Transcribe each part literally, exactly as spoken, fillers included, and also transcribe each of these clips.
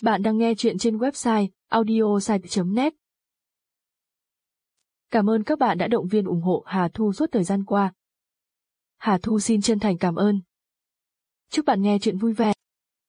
Bạn đang nghe chuyện trên website audiosite chấm net. Cảm ơn các bạn đã động viên ủng hộ Hà Thu suốt thời gian qua. Hà Thu xin chân thành cảm ơn. Chúc bạn nghe chuyện vui vẻ.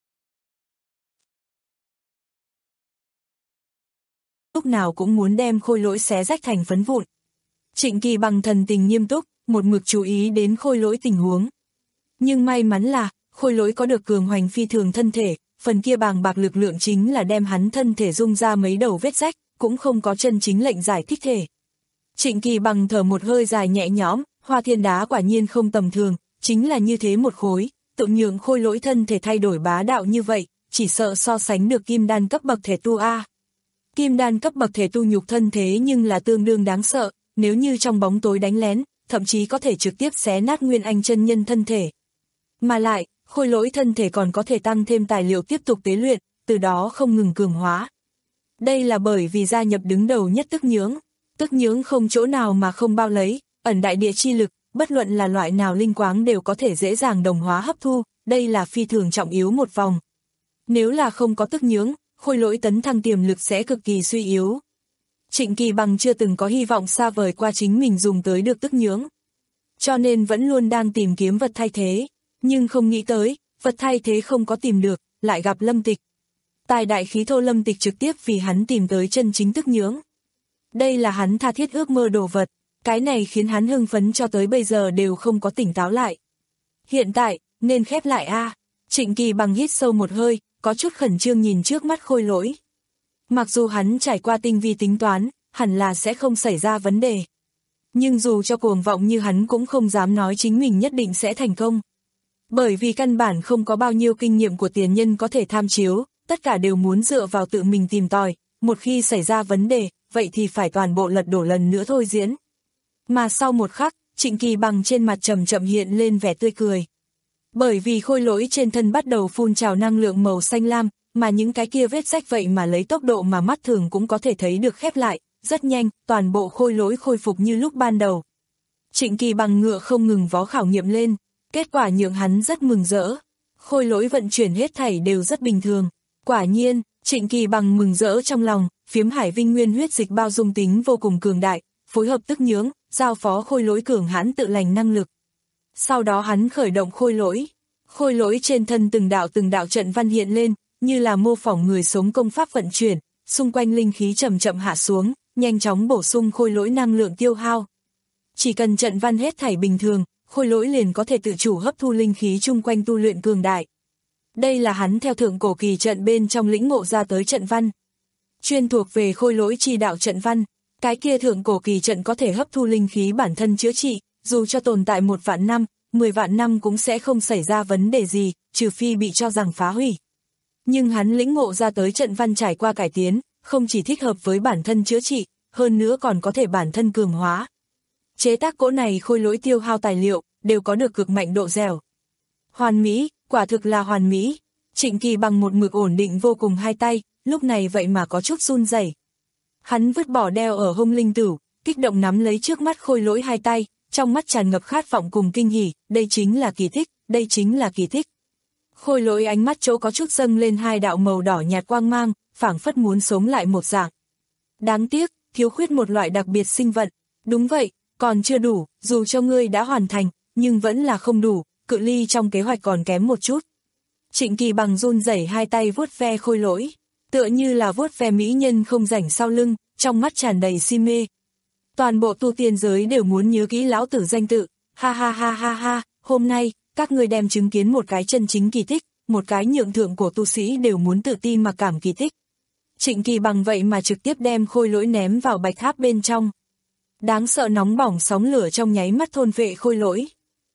Lúc nào cũng muốn đem Khôi Lỗi xé rách thành phấn vụn. Trịnh Kỳ bằng thần tình nghiêm túc, một mực chú ý đến Khôi Lỗi tình huống. Nhưng may mắn là, Khôi Lỗi có được cường hoành phi thường thân thể, phần kia bàng bạc lực lượng chính là đem hắn thân thể rung ra mấy đầu vết rách, cũng không có chân chính lệnh giải thích thể. Trịnh Kỳ bằng thở một hơi dài nhẹ nhõm, Hoa Thiên Đá quả nhiên không tầm thường, chính là như thế một khối, tự nhượng Khôi Lỗi thân thể thay đổi bá đạo như vậy, chỉ sợ so sánh được kim đan cấp bậc thể tu a. Kim đan cấp bậc thể tu nhục thân thế nhưng là tương đương đáng sợ, nếu như trong bóng tối đánh lén, thậm chí có thể trực tiếp xé nát Nguyên Anh chân nhân thân thể. Mà lại, Khôi Lỗi thân thể còn có thể tăng thêm tài liệu tiếp tục tế luyện, từ đó không ngừng cường hóa. Đây là bởi vì gia nhập đứng đầu nhất tức nhướng. Tức nhướng không chỗ nào mà không bao lấy, ẩn đại địa chi lực, bất luận là loại nào linh quáng đều có thể dễ dàng đồng hóa hấp thu, đây là phi thường trọng yếu một vòng. Nếu là không có tức nhướng, Khôi Lỗi tấn thăng tiềm lực sẽ cực kỳ suy yếu. Trịnh Kỳ bằng chưa từng có hy vọng xa vời qua chính mình dùng tới được tức nhướng. Cho nên vẫn luôn đang tìm kiếm vật thay thế, nhưng không nghĩ tới, vật thay thế không có tìm được, lại gặp Lâm Tịch. Tài đại khí thô Lâm Tịch trực tiếp vì hắn tìm tới chân chính tức nhướng. Đây là hắn tha thiết ước mơ đồ vật, cái này khiến hắn hưng phấn cho tới bây giờ đều không có tỉnh táo lại. Hiện tại, nên khép lại a. Trịnh Kỳ bằng hít sâu một hơi, có chút khẩn trương nhìn trước mắt Khôi Lỗi. Mặc dù hắn trải qua tinh vi tính toán, hẳn là sẽ không xảy ra vấn đề. Nhưng dù cho cuồng vọng như hắn cũng không dám nói chính mình nhất định sẽ thành công. Bởi vì căn bản không có bao nhiêu kinh nghiệm của tiền nhân có thể tham chiếu, tất cả đều muốn dựa vào tự mình tìm tòi, một khi xảy ra vấn đề, vậy thì phải toàn bộ lật đổ lần nữa thôi diễn. Mà sau một khắc, Trịnh Kỳ bằng trên mặt chậm chậm hiện lên vẻ tươi cười. Bởi vì Khôi Lỗi trên thân bắt đầu phun trào năng lượng màu xanh lam, mà những cái kia vết rách vậy mà lấy tốc độ mà mắt thường cũng có thể thấy được khép lại, rất nhanh, toàn bộ Khôi Lỗi khôi phục như lúc ban đầu. Trịnh Kỳ bằng ngựa không ngừng vó khảo nghiệm lên, kết quả nhượng hắn rất mừng rỡ. Khôi Lỗi vận chuyển hết thảy đều rất bình thường. Quả nhiên, Trịnh Kỳ bằng mừng rỡ trong lòng, phiếm hải vinh nguyên huyết dịch bao dung tính vô cùng cường đại, phối hợp tức nhướng, giao phó Khôi Lỗi cường hãn tự lành năng lực. Sau đó hắn khởi động Khôi Lỗi. Khôi Lỗi trên thân từng đạo từng đạo trận văn hiện lên, như là mô phỏng người sống công pháp vận chuyển, xung quanh linh khí chậm chậm hạ xuống, nhanh chóng bổ sung Khôi Lỗi năng lượng tiêu hao. Chỉ cần trận văn hết thảy bình thường, Khôi Lỗi liền có thể tự chủ hấp thu linh khí chung quanh tu luyện cường đại. Đây là hắn theo thượng cổ kỳ trận bên trong lĩnh ngộ ra tới trận văn. Chuyên thuộc về Khôi Lỗi chi đạo trận văn, cái kia thượng cổ kỳ trận có thể hấp thu linh khí bản thân chữa trị, dù cho tồn tại một vạn năm, mười vạn năm cũng sẽ không xảy ra vấn đề gì, trừ phi bị cho rằng phá hủy. Nhưng hắn lĩnh ngộ ra tới trận văn trải qua cải tiến, không chỉ thích hợp với bản thân chữa trị, hơn nữa còn có thể bản thân cường hóa. Chế tác cỗ này Khôi Lỗi tiêu hao tài liệu, đều có được cực mạnh độ dẻo. Hoàn mỹ, quả thực là hoàn mỹ. Trịnh Kỳ bằng một mực ổn định vô cùng hai tay, lúc này vậy mà có chút run rẩy. Hắn vứt bỏ đeo ở hông linh tử, kích động nắm lấy trước mắt Khôi Lỗi hai tay, trong mắt tràn ngập khát vọng cùng kinh hỉ, đây chính là kỳ tích, đây chính là kỳ tích. Khôi Lỗi ánh mắt chỗ có chút dâng lên hai đạo màu đỏ nhạt quang mang, phảng phất muốn sống lại một dạng. Đáng tiếc, thiếu khuyết một loại đặc biệt sinh vận. Đúng vậy, còn chưa đủ, dù cho ngươi đã hoàn thành, nhưng vẫn là không đủ, cự ly trong kế hoạch còn kém một chút. Trịnh Kỳ bằng run rẩy hai tay vuốt ve Khôi Lỗi, tựa như là vuốt ve mỹ nhân không rảnh sau lưng, trong mắt tràn đầy si mê. Toàn bộ tu tiên giới đều muốn nhớ kỹ lão tử danh tự, ha ha ha ha ha, hôm nay, các ngươi đem chứng kiến một cái chân chính kỳ tích, một cái nhượng thượng của tu sĩ đều muốn tự ti mà cảm kỳ tích. Trịnh Kỳ bằng vậy mà trực tiếp đem Khôi Lỗi ném vào bạch tháp bên trong. Đáng sợ nóng bỏng sóng lửa trong nháy mắt thôn vệ Khôi Lỗi.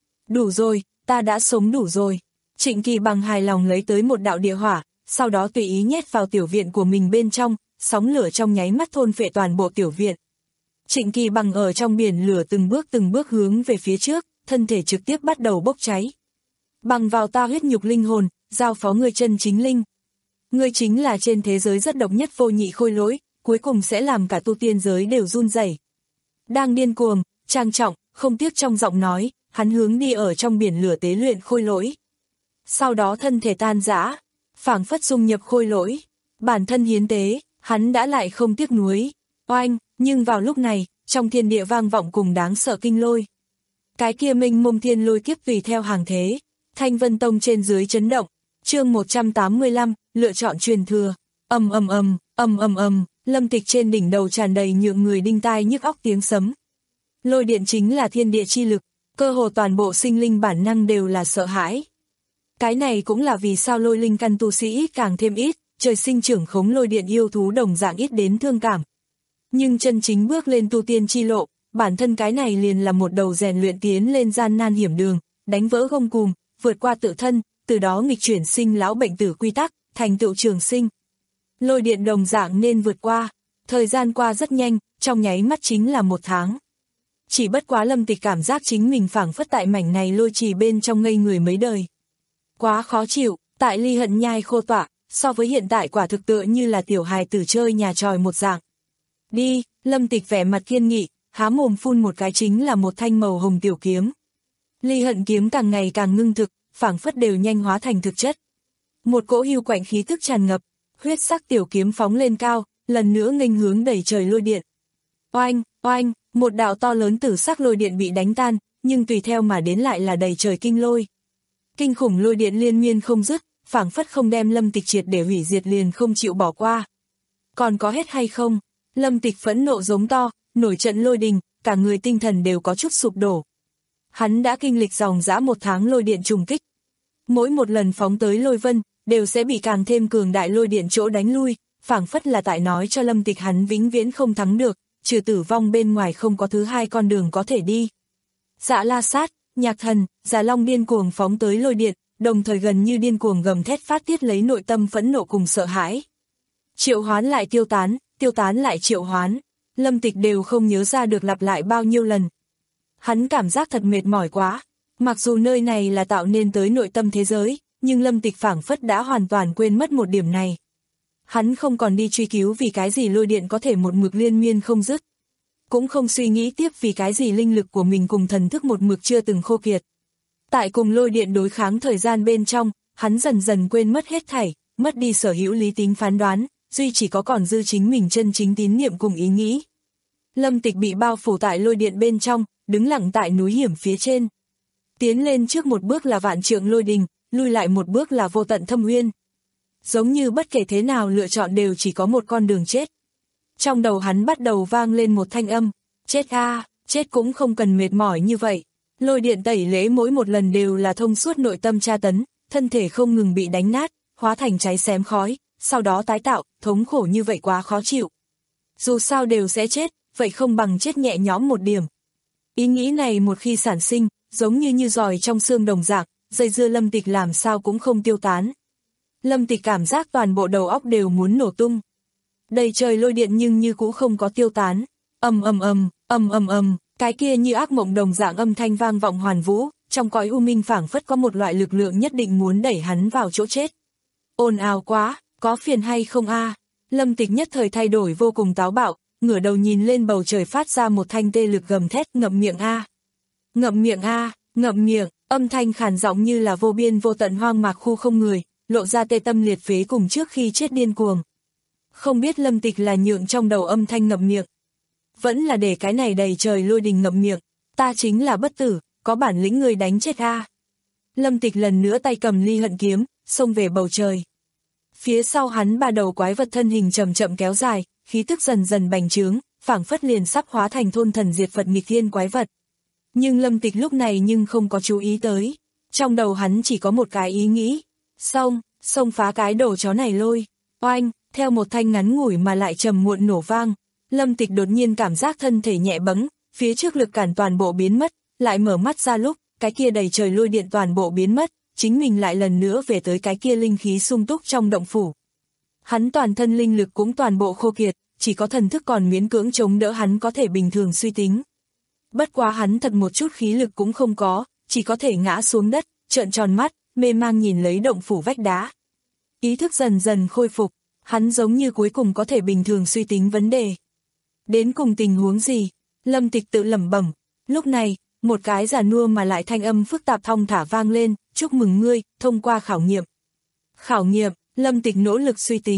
Đủ rồi, ta đã sống đủ rồi. Trịnh Kỳ bằng hài lòng lấy tới một đạo địa hỏa, sau đó tùy ý nhét vào tiểu viện của mình bên trong, sóng lửa trong nháy mắt thôn vệ toàn bộ tiểu viện. Trịnh Kỳ bằng ở trong biển lửa từng bước từng bước hướng về phía trước, thân thể trực tiếp bắt đầu bốc cháy. Bằng vào ta huyết nhục linh hồn, giao phó ngươi chân chính linh. Ngươi chính là trên thế giới rất độc nhất vô nhị Khôi Lỗi, cuối cùng sẽ làm cả tu tiên giới đều run rẩy. Đang điên cuồng, trang trọng, không tiếc trong giọng nói, hắn hướng đi ở trong biển lửa tế luyện Khôi Lỗi. Sau đó thân thể tan rã, phảng phất dung nhập Khôi Lỗi. Bản thân hiến tế, hắn đã lại không tiếc nuối. Oanh, nhưng vào lúc này, trong thiên địa vang vọng cùng đáng sợ kinh lôi. Cái kia mênh mông thiên lôi kiếp tùy theo hàng thế, Thanh Vân Tông trên dưới chấn động. Chương một trăm tám mươi lăm, lựa chọn truyền thừa. Ầm ầm ầm, ầm ầm ầm, Lâm Tịch trên đỉnh đầu tràn đầy nhượng người đinh tai nhức óc tiếng sấm. Lôi điện chính là thiên địa chi lực, cơ hồ toàn bộ sinh linh bản năng đều là sợ hãi. Cái này cũng là vì sao lôi linh căn tu sĩ càng thêm ít, trời sinh trưởng khống lôi điện yêu thú đồng dạng ít đến thương cảm. Nhưng chân chính bước lên tu tiên chi lộ, bản thân cái này liền là một đầu rèn luyện tiến lên gian nan hiểm đường, đánh vỡ gông cùm, vượt qua tự thân, từ đó nghịch chuyển sinh lão bệnh tử quy tắc, thành tựu trường sinh. Lôi điện đồng dạng nên vượt qua, thời gian qua rất nhanh, trong nháy mắt chính là một tháng. Chỉ bất quá Lâm Tịch cảm giác chính mình phảng phất tại mảnh này lôi trì bên trong ngây người mấy đời. Quá khó chịu, tại ly hận nhai khô tỏa, so với hiện tại quả thực tựa như là tiểu hài tử chơi nhà tròi một dạng. Đi, Lâm Tịch vẻ mặt kiên nghị, há mồm phun một cái chính là một thanh màu hồng tiểu kiếm. Ly hận kiếm càng ngày càng ngưng thực, phảng phất đều nhanh hóa thành thực chất. Một cỗ hưu quạnh khí tức tràn ngập, huyết sắc tiểu kiếm phóng lên cao, lần nữa nghênh hướng đẩy trời lôi điện. Oanh, oanh, một đạo to lớn tử sắc lôi điện bị đánh tan, nhưng tùy theo mà đến lại là đầy trời kinh lôi. Kinh khủng lôi điện liên miên không dứt, phảng phất không đem Lâm Tịch triệt để hủy diệt liền không chịu bỏ qua. Còn có hết hay không? Lâm Tịch phẫn nộ giống to, nổi trận lôi đình, cả người tinh thần đều có chút sụp đổ. Hắn đã kinh lịch dòng dã một tháng lôi điện trùng kích. Mỗi một lần phóng tới lôi vân, đều sẽ bị càng thêm cường đại lôi điện chỗ đánh lui, phảng phất là tại nói cho Lâm Tịch hắn vĩnh viễn không thắng được, trừ tử vong bên ngoài không có thứ hai con đường có thể đi. Dạ La Sát, Nhạc Thần, Già Long điên cuồng phóng tới lôi điện, đồng thời gần như điên cuồng gầm thét phát tiết lấy nội tâm phẫn nộ cùng sợ hãi. Triệu hoán lại tiêu tán, tiêu tán lại triệu hoán, Lâm Tịch đều không nhớ ra được lặp lại bao nhiêu lần. Hắn cảm giác thật mệt mỏi quá, mặc dù nơi này là tạo nên tới nội tâm thế giới, nhưng Lâm Tịch phảng phất đã hoàn toàn quên mất một điểm này. Hắn không còn đi truy cứu vì cái gì lôi điện có thể một mực liên miên không dứt. Cũng không suy nghĩ tiếp vì cái gì linh lực của mình cùng thần thức một mực chưa từng khô kiệt. Tại cùng lôi điện đối kháng thời gian bên trong, hắn dần dần quên mất hết thảy, mất đi sở hữu lý tính phán đoán, duy chỉ có còn dư chính mình chân chính tín niệm cùng ý nghĩ. Lâm Tịch bị bao phủ tại lôi điện bên trong, đứng lặng tại núi hiểm phía trên. Tiến lên trước một bước là vạn trượng lôi đình, lui lại một bước là vô tận thâm uyên. Giống như bất kể thế nào lựa chọn đều chỉ có một con đường chết. Trong đầu hắn bắt đầu vang lên một thanh âm, chết a, chết cũng không cần mệt mỏi như vậy. Lôi điện tẩy lễ mỗi một lần đều là thông suốt nội tâm tra tấn, thân thể không ngừng bị đánh nát, hóa thành cháy xém khói, sau đó tái tạo, thống khổ như vậy quá khó chịu. Dù sao đều sẽ chết, vậy không bằng chết nhẹ nhõm một điểm. Ý nghĩ này một khi sản sinh, giống như như giòi trong xương đồng dạng, dây dưa Lâm Tịch làm sao cũng không tiêu tán. Lâm Tịch cảm giác toàn bộ đầu óc đều muốn nổ tung. Đầy trời lôi điện nhưng như cũ không có tiêu tán. Ầm ầm ầm, ầm ầm ầm, cái kia như ác mộng đồng dạng âm thanh vang vọng hoàn vũ, trong cõi u minh phảng phất có một loại lực lượng nhất định muốn đẩy hắn vào chỗ chết. Ồn ào quá, có phiền hay không a? Lâm Tịch nhất thời thay đổi vô cùng táo bạo, ngửa đầu nhìn lên bầu trời phát ra một thanh tê lực gầm thét, ngậm miệng a. Ngậm miệng a, ngậm miệng, âm thanh khàn giọng như là vô biên vô tận hoang mạc khu không người, lộ ra tê tâm liệt phế cùng trước khi chết điên cuồng. Không biết Lâm Tịch là nhượng trong đầu âm thanh ngậm miệng, vẫn là để cái này đầy trời lôi đình ngậm miệng, ta chính là bất tử, có bản lĩnh người đánh chết a. Lâm Tịch lần nữa tay cầm ly hận kiếm, xông về bầu trời. Phía sau hắn ba đầu quái vật thân hình chậm chậm kéo dài, khí tức dần dần bành trướng, phảng phất liền sắp hóa thành thôn thần diệt Phật nghịch thiên quái vật. Nhưng Lâm Tịch lúc này nhưng không có chú ý tới, trong đầu hắn chỉ có một cái ý nghĩ, xông, xông phá cái đồ chó này lôi. Oanh, theo một thanh ngắn ngủi mà lại trầm muộn nổ vang, Lâm Tịch đột nhiên cảm giác thân thể nhẹ bẫng, phía trước lực cản toàn bộ biến mất, lại mở mắt ra lúc, cái kia đầy trời lôi điện toàn bộ biến mất, chính mình lại lần nữa về tới cái kia linh khí sung túc trong động phủ. Hắn toàn thân linh lực cũng toàn bộ khô kiệt, chỉ có thần thức còn miễn cưỡng chống đỡ hắn có thể bình thường suy tính. Bất quá hắn thật một chút khí lực cũng không có, chỉ có thể ngã xuống đất, trợn tròn mắt, mê mang nhìn lấy động phủ vách đá. Ý thức dần dần khôi phục, hắn giống như cuối cùng có thể bình thường suy tính vấn đề. Đến cùng tình huống gì? Lâm Tịch tự lẩm bẩm. Lúc này, một cái già nua mà lại thanh âm phức tạp thong thả vang lên, chúc mừng ngươi, thông qua khảo nghiệm. Khảo nghiệm, Lâm Tịch nỗ lực suy tính.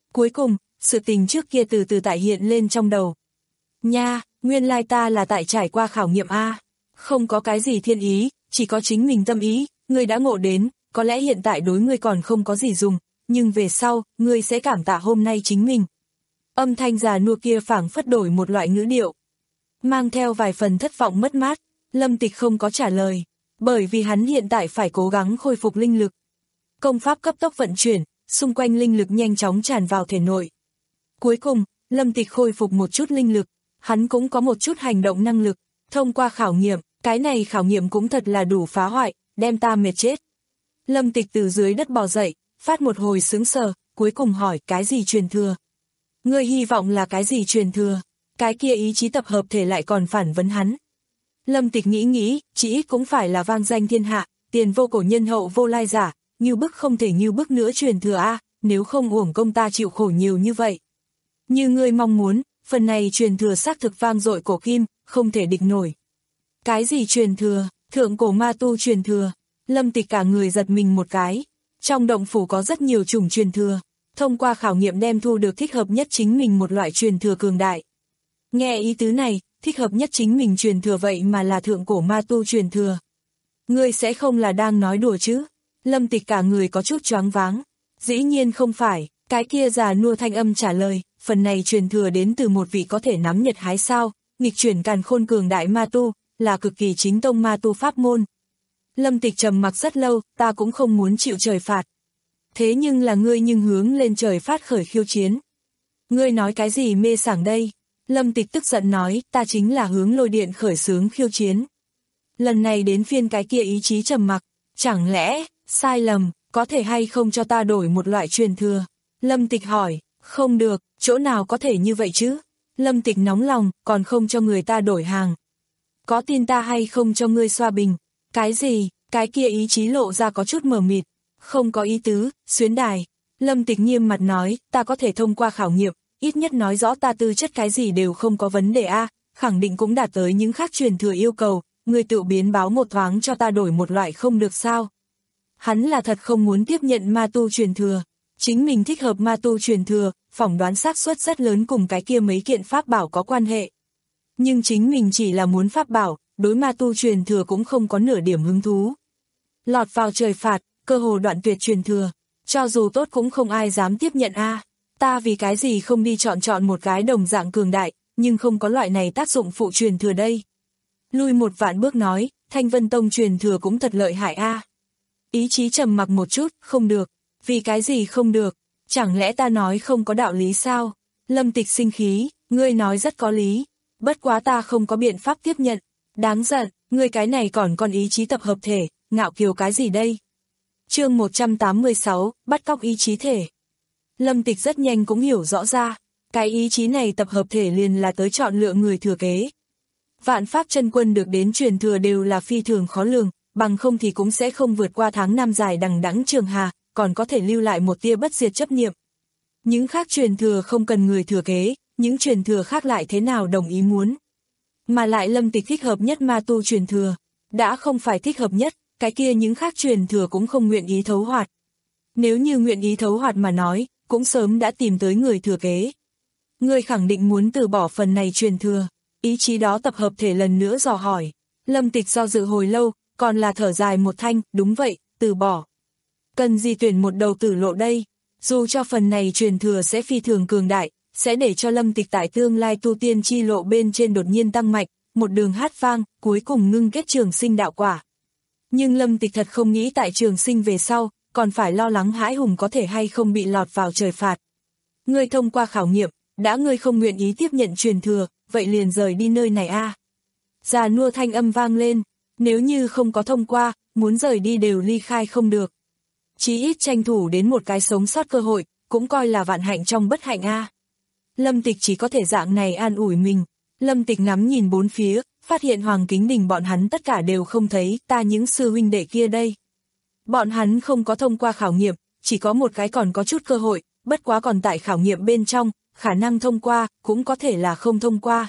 Cuối cùng, sự tình trước kia từ từ tại hiện lên trong đầu. Nha, nguyên lai ta là tại trải qua khảo nghiệm a. Không có cái gì thiên ý, chỉ có chính mình tâm ý, ngươi đã ngộ đến, có lẽ hiện tại đối ngươi còn không có gì dùng, nhưng về sau, ngươi sẽ cảm tạ hôm nay chính mình. Âm thanh già nua kia phảng phất đổi một loại ngữ điệu, mang theo vài phần thất vọng mất mát. Lâm Tịch không có trả lời, bởi vì hắn hiện tại phải cố gắng khôi phục linh lực. Công pháp cấp tốc vận chuyển, xung quanh linh lực nhanh chóng tràn vào thể nội. Cuối cùng, Lâm Tịch khôi phục một chút linh lực, hắn cũng có một chút hành động năng lực. Thông qua khảo nghiệm, cái này khảo nghiệm cũng thật là đủ phá hoại, đem ta mệt chết. Lâm Tịch từ dưới đất bò dậy, phát một hồi sững sờ, cuối cùng hỏi cái gì truyền thừa. Ngươi hy vọng là cái gì truyền thừa? Cái kia ý chí tập hợp thể lại còn phản vấn hắn. Lâm Tịch nghĩ nghĩ, chỉ ít cũng phải là vang danh thiên hạ, tiền vô cổ nhân hậu vô lai giả, như bức không thể như bức nữa truyền thừa a, nếu không uổng công ta chịu khổ nhiều như vậy. Như ngươi mong muốn, phần này truyền thừa xác thực vang dội cổ kim, không thể địch nổi. Cái gì truyền thừa? Thượng cổ ma tu truyền thừa. Lâm Tịch cả người giật mình một cái. Trong động phủ có rất nhiều chủng truyền thừa, thông qua khảo nghiệm đem thu được thích hợp nhất chính mình một loại truyền thừa cường đại. Nghe ý tứ này, thích hợp nhất chính mình truyền thừa vậy mà là thượng cổ ma tu truyền thừa. Ngươi sẽ không là đang nói đùa chứ? Lâm Tịch cả người có chút choáng váng. Dĩ nhiên không phải, cái kia già nua thanh âm trả lời, phần này truyền thừa đến từ một vị có thể nắm nhật hái sao, nghịch chuyển càn khôn cường đại ma tu, là cực kỳ chính tông ma tu pháp môn. Lâm Tịch trầm mặc rất lâu, ta cũng không muốn chịu trời phạt. Thế nhưng là ngươi nhưng hướng lên trời phát khởi khiêu chiến. Ngươi nói cái gì mê sảng đây? Lâm Tịch tức giận nói, ta chính là hướng lôi điện khởi xướng khiêu chiến. Lần này đến phiên cái kia ý chí trầm mặc, chẳng lẽ, sai lầm, có thể hay không cho ta đổi một loại truyền thừa? Lâm Tịch hỏi, không được, chỗ nào có thể như vậy chứ? Lâm Tịch nóng lòng, còn không cho người ta đổi hàng. Có tin ta hay không cho ngươi xoa bình? Cái gì? Cái kia ý chí lộ ra có chút mờ mịt. Không có ý tứ, xuyến đài. Lâm Tịch nghiêm mặt nói, ta có thể thông qua khảo nghiệm, ít nhất nói rõ ta tư chất cái gì đều không có vấn đề a, khẳng định cũng đạt tới những khác truyền thừa yêu cầu, ngươi tự biến báo một thoáng cho ta đổi một loại không được sao? Hắn là thật không muốn tiếp nhận ma tu truyền thừa, chính mình thích hợp ma tu truyền thừa, phỏng đoán xác suất rất lớn cùng cái kia mấy kiện pháp bảo có quan hệ. Nhưng chính mình chỉ là muốn pháp bảo, đối ma tu truyền thừa cũng không có nửa điểm hứng thú. Lọt vào trời phạt, cơ hồ đoạn tuyệt truyền thừa, cho dù tốt cũng không ai dám tiếp nhận a. Ta vì cái gì không đi chọn chọn một cái đồng dạng cường đại, nhưng không có loại này tác dụng phụ truyền thừa đây. Lui một vạn bước nói, Thanh Vân Tông truyền thừa cũng thật lợi hại a. Ý chí trầm mặc một chút, không được. Vì cái gì không được? Chẳng lẽ ta nói không có đạo lý sao? Lâm Tịch sinh khí, ngươi nói rất có lý. Bất quá ta không có biện pháp tiếp nhận. Đáng giận, ngươi cái này còn còn ý chí tập hợp thể, ngạo kiều cái gì đây? Chương một trăm tám mươi sáu, bắt cóc ý chí thể. Lâm Tịch rất nhanh cũng hiểu rõ ra, cái ý chí này tập hợp thể liền là tới chọn lựa người thừa kế. Vạn pháp chân quân được đến truyền thừa đều là phi thường khó lường, bằng không thì cũng sẽ không vượt qua tháng năm dài đằng đẵng trường hà, còn có thể lưu lại một tia bất diệt chấp niệm. Những khác truyền thừa không cần người thừa kế, những truyền thừa khác lại thế nào đồng ý muốn. Mà lại Lâm Tịch thích hợp nhất ma tu truyền thừa, đã không phải thích hợp nhất, cái kia những khác truyền thừa cũng không nguyện ý thấu hoạt. Nếu như nguyện ý thấu hoạt mà nói, cũng sớm đã tìm tới người thừa kế. Ngươi khẳng định muốn từ bỏ phần này truyền thừa, ý chí đó tập hợp thể lần nữa dò hỏi. Lâm Tịch do dự hồi lâu, còn là thở dài một thanh, đúng vậy, từ bỏ. Cần gì tuyển một đầu tử lộ đây, dù cho phần này truyền thừa sẽ phi thường cường đại, sẽ để cho Lâm Tịch tại tương lai tu tiên chi lộ bên trên đột nhiên tăng mạnh, một đường hát vang, cuối cùng ngưng kết trường sinh đạo quả. Nhưng Lâm Tịch thật không nghĩ tại trường sinh về sau, còn phải lo lắng hãi hùng có thể hay không bị lọt vào trời phạt. Ngươi thông qua khảo nghiệm, đã ngươi không nguyện ý tiếp nhận truyền thừa, vậy liền rời đi nơi này a. Già nua thanh âm vang lên, nếu như không có thông qua, muốn rời đi đều ly khai không được. Chí ít tranh thủ đến một cái sống sót cơ hội, cũng coi là vạn hạnh trong bất hạnh a. Lâm Tịch chỉ có thể dạng này an ủi mình. Lâm Tịch ngắm nhìn bốn phía, phát hiện Hoàng Kính Đình bọn hắn tất cả đều không thấy, ta những sư huynh đệ kia đây. Bọn hắn không có thông qua khảo nghiệm, chỉ có một cái còn có chút cơ hội, bất quá còn tại khảo nghiệm bên trong, khả năng thông qua, cũng có thể là không thông qua.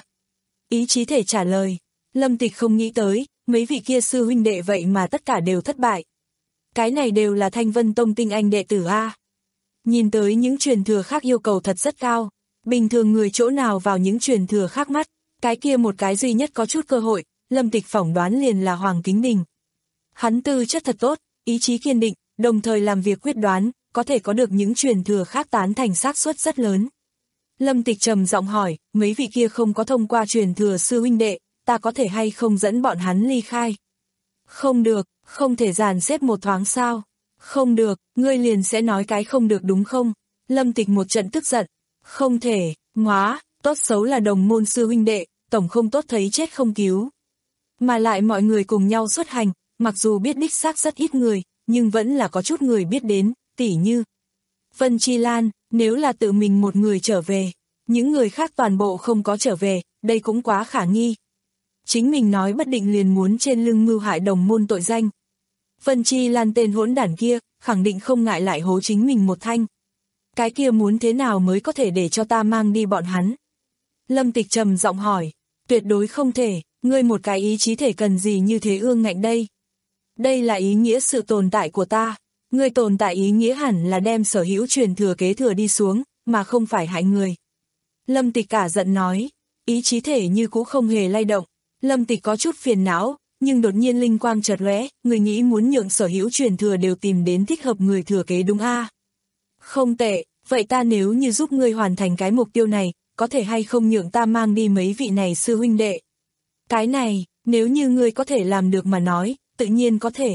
Ý chí thể trả lời, Lâm Tịch không nghĩ tới, mấy vị kia sư huynh đệ vậy mà tất cả đều thất bại. Cái này đều là Thanh Vân Tông tinh anh đệ tử a. Nhìn tới những truyền thừa khác yêu cầu thật rất cao, bình thường người chỗ nào vào những truyền thừa khác mắt, cái kia một cái duy nhất có chút cơ hội, Lâm Tịch phỏng đoán liền là Hoàng Kính Đình. Hắn tư chất thật tốt, ý chí kiên định, đồng thời làm việc quyết đoán, có thể có được những truyền thừa khác tán thành xác suất rất lớn. Lâm Tịch trầm giọng hỏi, mấy vị kia không có thông qua truyền thừa sư huynh đệ, ta có thể hay không dẫn bọn hắn ly khai? Không được, không thể dàn xếp một thoáng sao? Không được, ngươi liền sẽ nói cái không được đúng không? Lâm Tịch một trận tức giận, không thể, ngóa, tốt xấu là đồng môn sư huynh đệ, tổng không tốt thấy chết không cứu. Mà lại mọi người cùng nhau xuất hành, mặc dù biết đích xác rất ít người, nhưng vẫn là có chút người biết đến, tỉ như Vân Chi Lan, nếu là tự mình một người trở về, những người khác toàn bộ không có trở về, đây cũng quá khả nghi. Chính mình nói bất định liền muốn trên lưng mưu hại đồng môn tội danh. Vân Chi Lan tên hỗn đản kia, khẳng định không ngại lại hố chính mình một thanh. Cái kia muốn thế nào mới có thể để cho ta mang đi bọn hắn? Lâm Tịch trầm giọng hỏi, tuyệt đối không thể, ngươi một cái ý chí thể cần gì như thế ương ngạnh đây? Đây là ý nghĩa sự tồn tại của ta, ngươi tồn tại ý nghĩa hẳn là đem sở hữu truyền thừa kế thừa đi xuống, mà không phải hại người. Lâm Tịch cả giận nói, ý chí thể như cũ không hề lay động. Lâm Tịch có chút phiền não, nhưng đột nhiên linh quang chợt lóe, người nghĩ muốn nhượng sở hữu truyền thừa đều tìm đến thích hợp người thừa kế đúng a? Không tệ, vậy ta nếu như giúp ngươi hoàn thành cái mục tiêu này, có thể hay không nhượng ta mang đi mấy vị này sư huynh đệ? Cái này, nếu như ngươi có thể làm được mà nói, tự nhiên có thể.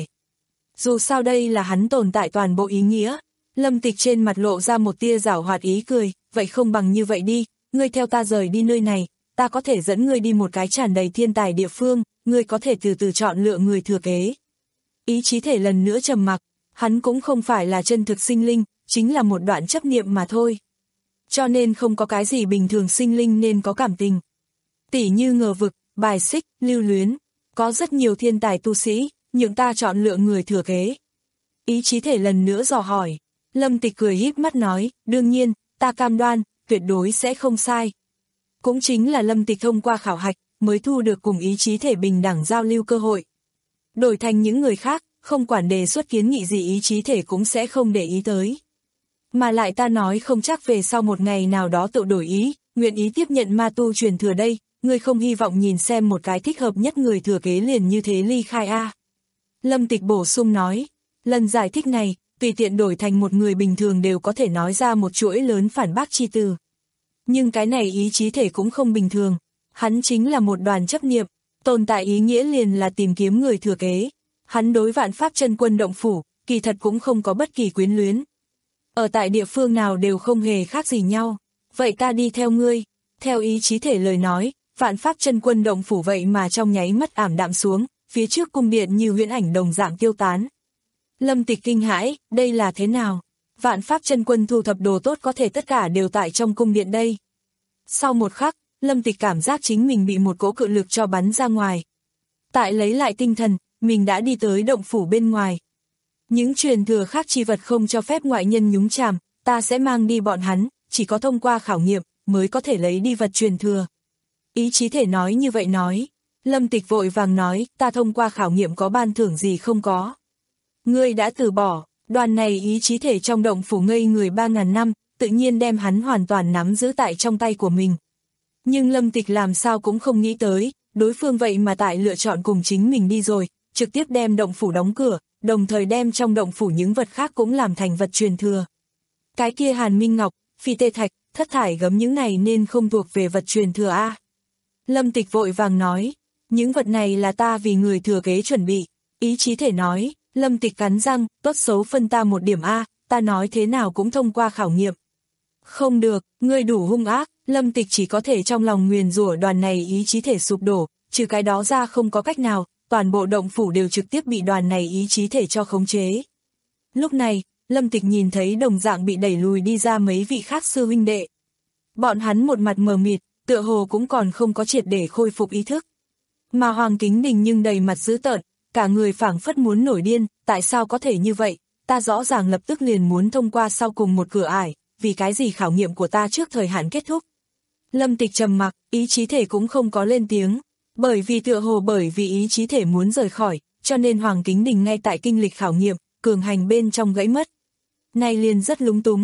Dù sao đây là hắn tồn tại toàn bộ ý nghĩa. Lâm Tịch trên mặt lộ ra một tia giảo hoạt ý cười, vậy không bằng như vậy đi, ngươi theo ta rời đi nơi này, ta có thể dẫn ngươi đi một cái tràn đầy thiên tài địa phương, ngươi có thể từ từ chọn lựa người thừa kế. Ý chí thể lần nữa trầm mặc, hắn cũng không phải là chân thực sinh linh, chính là một đoạn chấp niệm mà thôi. Cho nên không có cái gì bình thường sinh linh nên có cảm tình. Tỉ như ngờ vực, bài xích, lưu luyến, có rất nhiều thiên tài tu sĩ, nhượng ta chọn lựa người thừa kế. Ý chí thể lần nữa dò hỏi, Lâm Tịch cười híp mắt nói, đương nhiên, ta cam đoan, tuyệt đối sẽ không sai. Cũng chính là Lâm Tịch thông qua khảo hạch, mới thu được cùng ý chí thể bình đẳng giao lưu cơ hội. Đổi thành những người khác, không quản đề xuất kiến nghị gì ý chí thể cũng sẽ không để ý tới. Mà lại ta nói không chắc về sau một ngày nào đó tự đổi ý, nguyện ý tiếp nhận ma tu truyền thừa đây, ngươi không hy vọng nhìn xem một cái thích hợp nhất người thừa kế liền như thế ly khai a. Lâm Tịch bổ sung nói, lần giải thích này, tùy tiện đổi thành một người bình thường đều có thể nói ra một chuỗi lớn phản bác chi từ. Nhưng cái này ý chí thể cũng không bình thường, hắn chính là một đoàn chấp niệm, tồn tại ý nghĩa liền là tìm kiếm người thừa kế. Hắn đối Vạn Pháp Chân Quân động phủ, kỳ thật cũng không có bất kỳ quyến luyến. Ở tại địa phương nào đều không hề khác gì nhau, vậy ta đi theo ngươi. Theo ý chí thể lời nói, Vạn Pháp Chân Quân động phủ vậy mà trong nháy mắt ảm đạm xuống, phía trước cung điện như huyễn ảnh đồng dạng tiêu tán. Lâm Tịch kinh hãi, đây là thế nào? Vạn Pháp Chân Quân thu thập đồ tốt có thể tất cả đều tại trong cung điện đây. Sau một khắc, Lâm Tịch cảm giác chính mình bị một cỗ cự lực cho bắn ra ngoài. Tại lấy lại tinh thần, mình đã đi tới động phủ bên ngoài. Những truyền thừa khác chi vật không cho phép ngoại nhân nhúng chàm, ta sẽ mang đi bọn hắn, chỉ có thông qua khảo nghiệm mới có thể lấy đi vật truyền thừa. Ý chí thể nói như vậy nói. Lâm Tịch vội vàng nói, ta thông qua khảo nghiệm có ban thưởng gì không có. Ngươi đã từ bỏ, đoàn này ý chí thể trong động phủ ngây người ba ngàn năm, tự nhiên đem hắn hoàn toàn nắm giữ tại trong tay của mình. Nhưng Lâm Tịch làm sao cũng không nghĩ tới, đối phương vậy mà tại lựa chọn cùng chính mình đi rồi, trực tiếp đem động phủ đóng cửa, đồng thời đem trong động phủ những vật khác cũng làm thành vật truyền thừa. Cái kia Hàn Minh Ngọc, Phi Tê Thạch, Thất Thải Gấm những này nên không thuộc về vật truyền thừa a. Lâm Tịch vội vàng nói, những vật này là ta vì người thừa kế chuẩn bị. Ý chí thể nói, Lâm Tịch cắn răng, tốt xấu phân ta một điểm a, ta nói thế nào cũng thông qua khảo nghiệm. Không được, ngươi đủ hung ác, Lâm Tịch chỉ có thể trong lòng nguyền rủa đoàn này ý chí thể sụp đổ, trừ cái đó ra không có cách nào, toàn bộ động phủ đều trực tiếp bị đoàn này ý chí thể cho khống chế. Lúc này, Lâm Tịch nhìn thấy đồng dạng bị đẩy lùi đi ra mấy vị khác sư huynh đệ. Bọn hắn một mặt mờ mịt, tựa hồ cũng còn không có triệt để khôi phục ý thức. Mà Hoàng Kính Đình nhưng đầy mặt dữ tợn, cả người phảng phất muốn nổi điên, tại sao có thể như vậy, ta rõ ràng lập tức liền muốn thông qua sau cùng một cửa ải, vì cái gì khảo nghiệm của ta trước thời hạn kết thúc. Lâm Tịch trầm mặc, ý chí thể cũng không có lên tiếng, bởi vì tựa hồ bởi vì ý chí thể muốn rời khỏi, cho nên Hoàng Kính Đình ngay tại kinh lịch khảo nghiệm, cường hành bên trong gãy mất. Này liền rất lúng túng,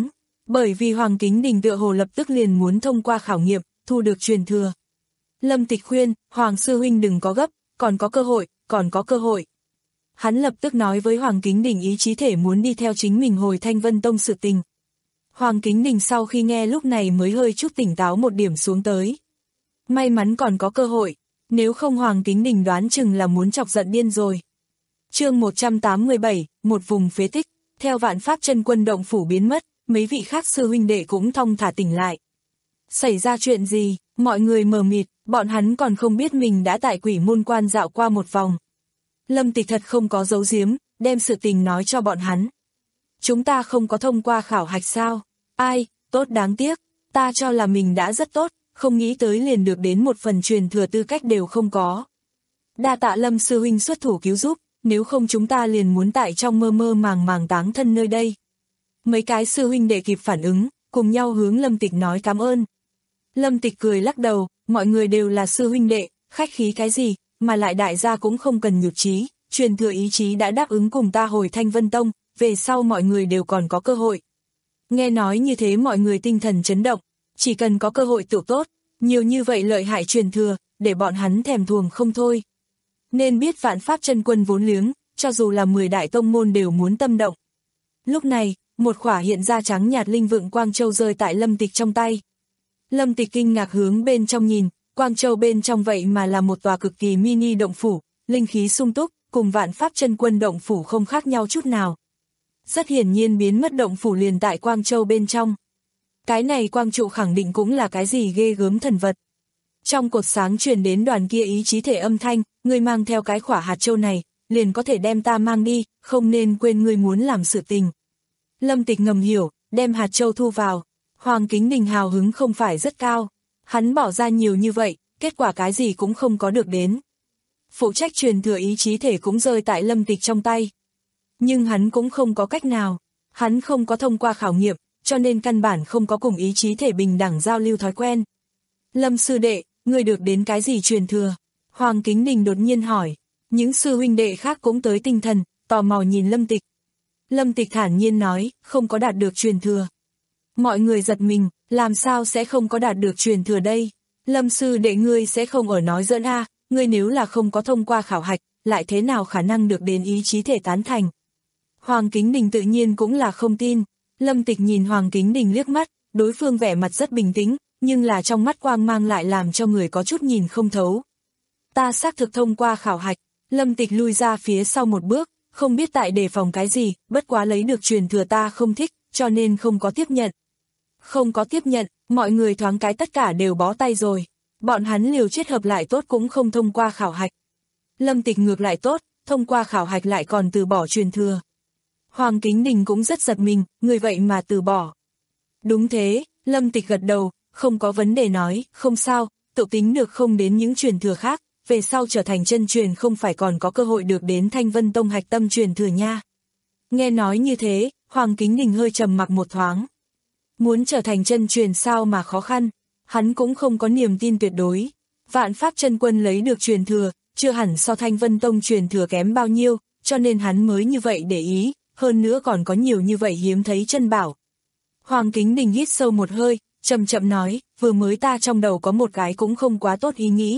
Bởi vì Hoàng Kính Đình tựa hồ lập tức liền muốn thông qua khảo nghiệm, thu được truyền thừa. Lâm Tịch khuyên, Hoàng sư huynh đừng có gấp, còn có cơ hội, còn có cơ hội. Hắn lập tức nói với Hoàng Kính Đình ý chí thể muốn đi theo chính mình hồi Thanh Vân Tông sự tình. Hoàng Kính Đình sau khi nghe lúc này mới hơi chút tỉnh táo một điểm xuống tới. May mắn còn có cơ hội, nếu không Hoàng Kính Đình đoán chừng là muốn chọc giận điên rồi. Chương một trăm tám mươi bảy, một vùng phế tích, theo Vạn Pháp Chân Quân động phủ biến mất, mấy vị khác sư huynh đệ cũng thong thả tỉnh lại. Xảy ra chuyện gì, mọi người mờ mịt, bọn hắn còn không biết mình đã tại Quỷ Môn Quan dạo qua một vòng. Lâm Tịch thật không có giấu giếm, đem sự tình nói cho bọn hắn. Chúng ta không có thông qua khảo hạch sao? Ai, tốt đáng tiếc, ta cho là mình đã rất tốt, không nghĩ tới liền được đến một phần truyền thừa tư cách đều không có. Đa tạ Lâm sư huynh xuất thủ cứu giúp, nếu không chúng ta liền muốn tại trong mơ mơ màng màng táng thân nơi đây. Mấy cái sư huynh đệ kịp phản ứng, cùng nhau hướng Lâm Tịch nói cảm ơn. Lâm Tịch cười lắc đầu, mọi người đều là sư huynh đệ, khách khí cái gì, mà lại đại gia cũng không cần nhụt chí, truyền thừa ý chí đã đáp ứng cùng ta hồi Thanh Vân Tông, về sau mọi người đều còn có cơ hội. Nghe nói như thế mọi người tinh thần chấn động, chỉ cần có cơ hội tự tốt, nhiều như vậy lợi hại truyền thừa, để bọn hắn thèm thuồng không thôi. Nên biết Vạn Pháp Chân Quân vốn liếng, cho dù là mười đại tông môn đều muốn tâm động. Lúc này, một khỏa hiện ra trắng nhạt linh vượng quang châu rơi tại Lâm Tịch trong tay. Lâm Tịch kinh ngạc hướng bên trong nhìn, quang châu bên trong vậy mà là một tòa cực kỳ mini động phủ, linh khí sung túc, cùng Vạn Pháp Chân Quân động phủ không khác nhau chút nào. Rất hiển nhiên biến mất động phủ liền tại quang châu bên trong. Cái này quang trụ khẳng định cũng là cái gì ghê gớm thần vật. Trong cột sáng truyền đến đoàn kia ý chí thể âm thanh, ngươi mang theo cái khỏa hạt châu này, liền có thể đem ta mang đi, không nên quên ngươi muốn làm sự tình. Lâm Tịch ngầm hiểu, đem hạt châu thu vào. Hoàng Kính Đình hào hứng không phải rất cao. Hắn bỏ ra nhiều như vậy, kết quả cái gì cũng không có được đến. Phụ trách truyền thừa ý chí thể cũng rơi tại Lâm Tịch trong tay. Nhưng hắn cũng không có cách nào. Hắn không có thông qua khảo nghiệm, cho nên căn bản không có cùng ý chí thể bình đẳng giao lưu thói quen. Lâm sư đệ, ngươi được đến cái gì truyền thừa? Hoàng Kính Đình đột nhiên hỏi. Những sư huynh đệ khác cũng tới tinh thần, tò mò nhìn Lâm Tịch. Lâm Tịch thản nhiên nói, không có đạt được truyền thừa. Mọi người giật mình, làm sao sẽ không có đạt được truyền thừa đây? Lâm sư đệ ngươi sẽ không ở nói giỡn a, ngươi nếu là không có thông qua khảo hạch, lại thế nào khả năng được đến ý chí thể tán thành? Hoàng Kính Đình tự nhiên cũng là không tin. Lâm Tịch nhìn Hoàng Kính Đình liếc mắt, đối phương vẻ mặt rất bình tĩnh, nhưng là trong mắt quang mang lại làm cho người có chút nhìn không thấu. Ta xác thực thông qua khảo hạch. Lâm Tịch lui ra phía sau một bước, không biết tại đề phòng cái gì, bất quá lấy được truyền thừa ta không thích, cho nên không có tiếp nhận. Không có tiếp nhận, mọi người thoáng cái tất cả đều bó tay rồi. Bọn hắn liều chết hợp lại tốt cũng không thông qua khảo hạch. Lâm Tịch ngược lại tốt, thông qua khảo hạch lại còn từ bỏ truyền thừa. Hoàng Kính Đình cũng rất giật mình, người vậy mà từ bỏ. Đúng thế, Lâm Tịch gật đầu, không có vấn đề nói, không sao, tự tính được không đến những truyền thừa khác, về sau trở thành chân truyền không phải còn có cơ hội được đến Thanh Vân Tông hạch tâm truyền thừa nha. Nghe nói như thế, Hoàng Kính Đình hơi trầm mặc một thoáng. Muốn trở thành chân truyền sao mà khó khăn, hắn cũng không có niềm tin tuyệt đối. Vạn Pháp Chân Quân lấy được truyền thừa, chưa hẳn so Thanh Vân Tông truyền thừa kém bao nhiêu, cho nên hắn mới như vậy để ý, hơn nữa còn có nhiều như vậy hiếm thấy chân bảo. Hoàng Kính Đình hít sâu một hơi, chậm chậm nói, vừa mới ta trong đầu có một cái cũng không quá tốt ý nghĩ.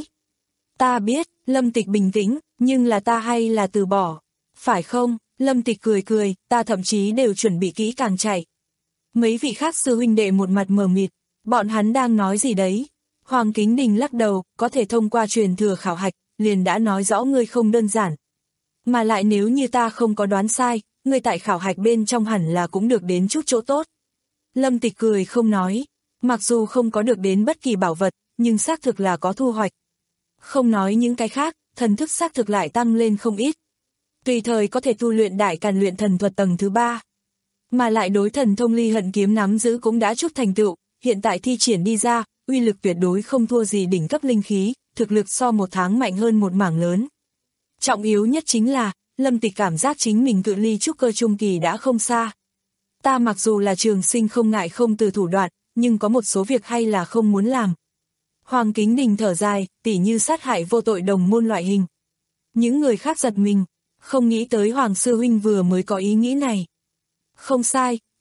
Ta biết, Lâm Tịch bình tĩnh, nhưng là ta hay là từ bỏ. Phải không? Lâm Tịch cười cười, ta thậm chí đều chuẩn bị kỹ càng chạy. Mấy vị khác sư huynh đệ một mặt mờ mịt, bọn hắn đang nói gì đấy? Hoàng Kính Đình lắc đầu, có thể thông qua truyền thừa khảo hạch, liền đã nói rõ ngươi không đơn giản. Mà lại nếu như ta không có đoán sai, ngươi tại khảo hạch bên trong hẳn là cũng được đến chút chỗ tốt. Lâm Tịch cười không nói, mặc dù không có được đến bất kỳ bảo vật, nhưng xác thực là có thu hoạch. Không nói những cái khác, thần thức xác thực lại tăng lên không ít. Tùy thời có thể tu luyện đại càn luyện thần thuật tầng thứ ba. Mà lại đối thần thông ly hận kiếm nắm giữ cũng đã chút thành tựu, hiện tại thi triển đi ra, uy lực tuyệt đối không thua gì đỉnh cấp linh khí, thực lực so một tháng mạnh hơn một mảng lớn. Trọng yếu nhất chính là, Lâm Tịch cảm giác chính mình cự ly trúc cơ trung kỳ đã không xa. Ta mặc dù là trường sinh không ngại không từ thủ đoạn, nhưng có một số việc hay là không muốn làm. Hoàng Kính Đình thở dài, tỉ như sát hại vô tội đồng môn loại hình. Những người khác giật mình, không nghĩ tới Hoàng Sư Huynh vừa mới có ý nghĩ này. Không sai,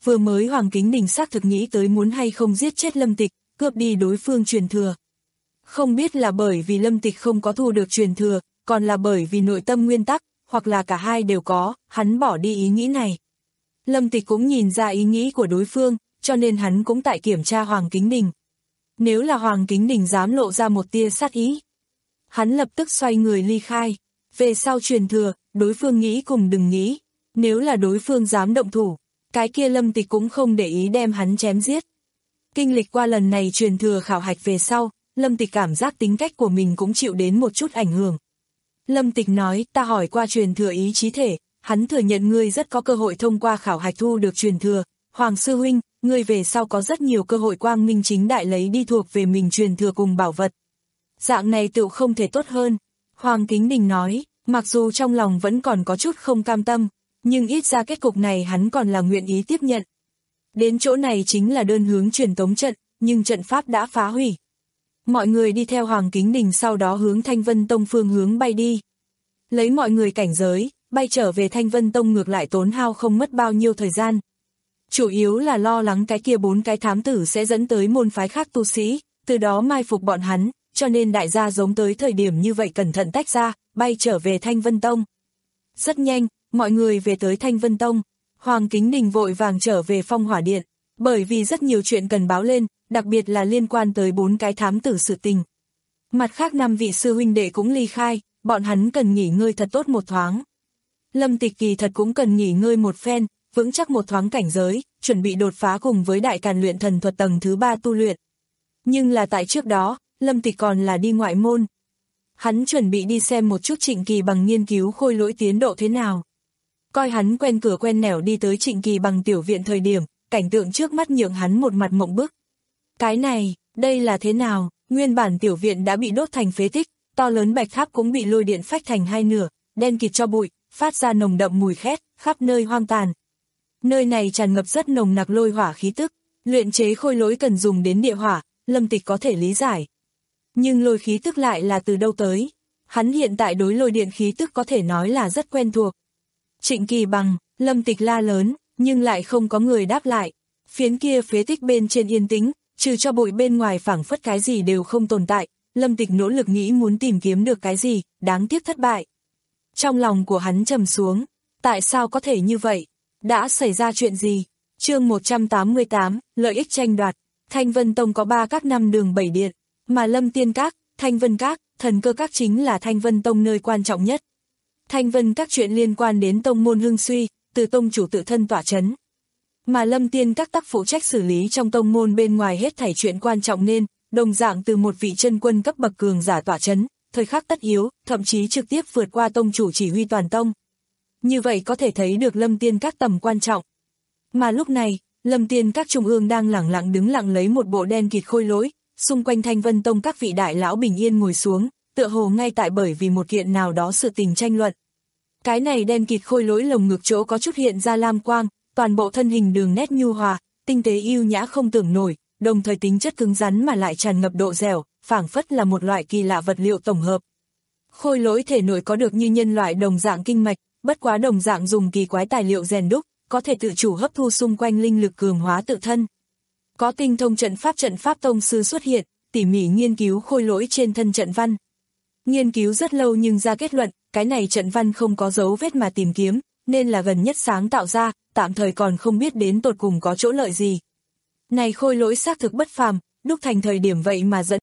vừa mới Hoàng Kính Đình xác thực nghĩ tới muốn hay không giết chết Lâm Tịch, cướp đi đối phương truyền thừa. Không biết là bởi vì Lâm Tịch không có thu được truyền thừa, còn là bởi vì nội tâm nguyên tắc, hoặc là cả hai đều có, hắn bỏ đi ý nghĩ này. Lâm Tịch cũng nhìn ra ý nghĩ của đối phương, cho nên hắn cũng tại kiểm tra Hoàng Kính Đình. Nếu là Hoàng Kính Đình dám lộ ra một tia sát ý, hắn lập tức xoay người ly khai. Về sau truyền thừa, đối phương nghĩ cùng đừng nghĩ. Nếu là đối phương dám động thủ, cái kia Lâm Tịch cũng không để ý đem hắn chém giết. Kinh lịch qua lần này truyền thừa khảo hạch về sau, Lâm Tịch cảm giác tính cách của mình cũng chịu đến một chút ảnh hưởng. Lâm Tịch nói, ta hỏi qua truyền thừa ý chí thể, hắn thừa nhận ngươi rất có cơ hội thông qua khảo hạch thu được truyền thừa. Hoàng sư huynh, ngươi về sau có rất nhiều cơ hội quang minh chính đại lấy đi thuộc về mình truyền thừa cùng bảo vật. Dạng này tựu không thể tốt hơn. Hoàng Kính Đình nói, mặc dù trong lòng vẫn còn có chút không cam tâm, nhưng ít ra kết cục này hắn còn là nguyện ý tiếp nhận. Đến chỗ này chính là đơn hướng truyền tống trận, nhưng trận pháp đã phá hủy. Mọi người đi theo Hoàng Kính Đình sau đó hướng Thanh Vân Tông phương hướng bay đi. Lấy mọi người cảnh giới, bay trở về Thanh Vân Tông ngược lại tốn hao không mất bao nhiêu thời gian. Chủ yếu là lo lắng cái kia bốn cái thám tử sẽ dẫn tới môn phái khác tu sĩ, từ đó mai phục bọn hắn, cho nên đại gia giống tới thời điểm như vậy cẩn thận tách ra, bay trở về Thanh Vân Tông. Rất nhanh, mọi người về tới Thanh Vân Tông, Hoàng Kính Đình vội vàng trở về Phong Hỏa Điện, bởi vì rất nhiều chuyện cần báo lên, đặc biệt là liên quan tới bốn cái thám tử sự tình. Mặt khác năm vị sư huynh đệ cũng ly khai, bọn hắn cần nghỉ ngơi thật tốt một thoáng. Lâm Tịch kỳ thật cũng cần nghỉ ngơi một phen, vững chắc một thoáng cảnh giới, chuẩn bị đột phá cùng với đại càn luyện thần thuật tầng thứ ba tu luyện. Nhưng là tại trước đó, Lâm Tịch còn là đi ngoại môn. Hắn chuẩn bị đi xem một chút Trịnh Kỳ Bằng nghiên cứu khôi lỗi tiến độ thế nào. Coi hắn quen cửa quen nẻo đi tới Trịnh Kỳ Bằng tiểu viện thời điểm, cảnh tượng trước mắt nhượng hắn một mặt mộng bức. Cái này, đây là thế nào? Nguyên bản tiểu viện đã bị đốt thành phế tích, to lớn bạch tháp cũng bị lôi điện phách thành hai nửa, đen kịt cho bụi, phát ra nồng đậm mùi khét, khắp nơi hoang tàn. Nơi này tràn ngập rất nồng nặc lôi hỏa khí tức, luyện chế khôi lỗi cần dùng đến địa hỏa, Lâm Tịch có thể lý giải. Nhưng lôi khí tức lại là từ đâu tới? Hắn hiện tại đối lôi điện khí tức có thể nói là rất quen thuộc. Trịnh Kỳ Bằng, Lâm Tịch la lớn, nhưng lại không có người đáp lại. Phiến kia phế tích bên trên yên tĩnh, trừ cho bụi bên ngoài phảng phất cái gì đều không tồn tại. Lâm Tịch nỗ lực nghĩ muốn tìm kiếm được cái gì, đáng tiếc thất bại. Trong lòng của hắn trầm xuống, tại sao có thể như vậy? Đã xảy ra chuyện gì? Chương một trăm tám mươi tám, lợi ích tranh đoạt. Thanh Vân Tông có ba các năm đường bảy điện, mà Lâm Tiên Các, Thanh Vân Các, Thần Cơ Các chính là Thanh Vân Tông nơi quan trọng nhất. Thanh Vân Các chuyện liên quan đến tông môn hưng suy, từ tông chủ tự thân tỏa chấn. Mà Lâm Tiên Các tác phụ trách xử lý trong tông môn bên ngoài hết thảy chuyện quan trọng nên, đồng dạng từ một vị chân quân cấp bậc cường giả tỏa chấn, thời khắc tất yếu, thậm chí trực tiếp vượt qua tông chủ chỉ huy toàn tông. Như vậy có thể thấy được Lâm Tiên Các tầm quan trọng. Mà lúc này, Lâm Tiên Các trung ương đang lẳng lặng đứng lặng lấy một bộ đen kịt khôi lỗi, xung quanh Thanh Vân Tông các vị đại lão bình yên ngồi xuống, tựa hồ ngay tại bởi vì một kiện nào đó sự tình tranh luận. Cái này đen kịt khôi lỗi lồng ngực chỗ có chút hiện ra lam quang, toàn bộ thân hình đường nét nhu hòa, tinh tế yêu nhã không tưởng nổi, đồng thời tính chất cứng rắn mà lại tràn ngập độ dẻo, phảng phất là một loại kỳ lạ vật liệu tổng hợp. Khôi lỗi thể nội có được như nhân loại đồng dạng kinh mạch, bất quá đồng dạng dùng kỳ quái tài liệu rèn đúc, có thể tự chủ hấp thu xung quanh linh lực cường hóa tự thân. Có tinh thông trận pháp trận pháp tông sư xuất hiện, tỉ mỉ nghiên cứu khôi lỗi trên thân trận văn. Nghiên cứu rất lâu nhưng ra kết luận, cái này trận văn không có dấu vết mà tìm kiếm, nên là gần nhất sáng tạo ra, tạm thời còn không biết đến tột cùng có chỗ lợi gì. Này khôi lỗi xác thực bất phàm, đúc thành thời điểm vậy mà dẫn.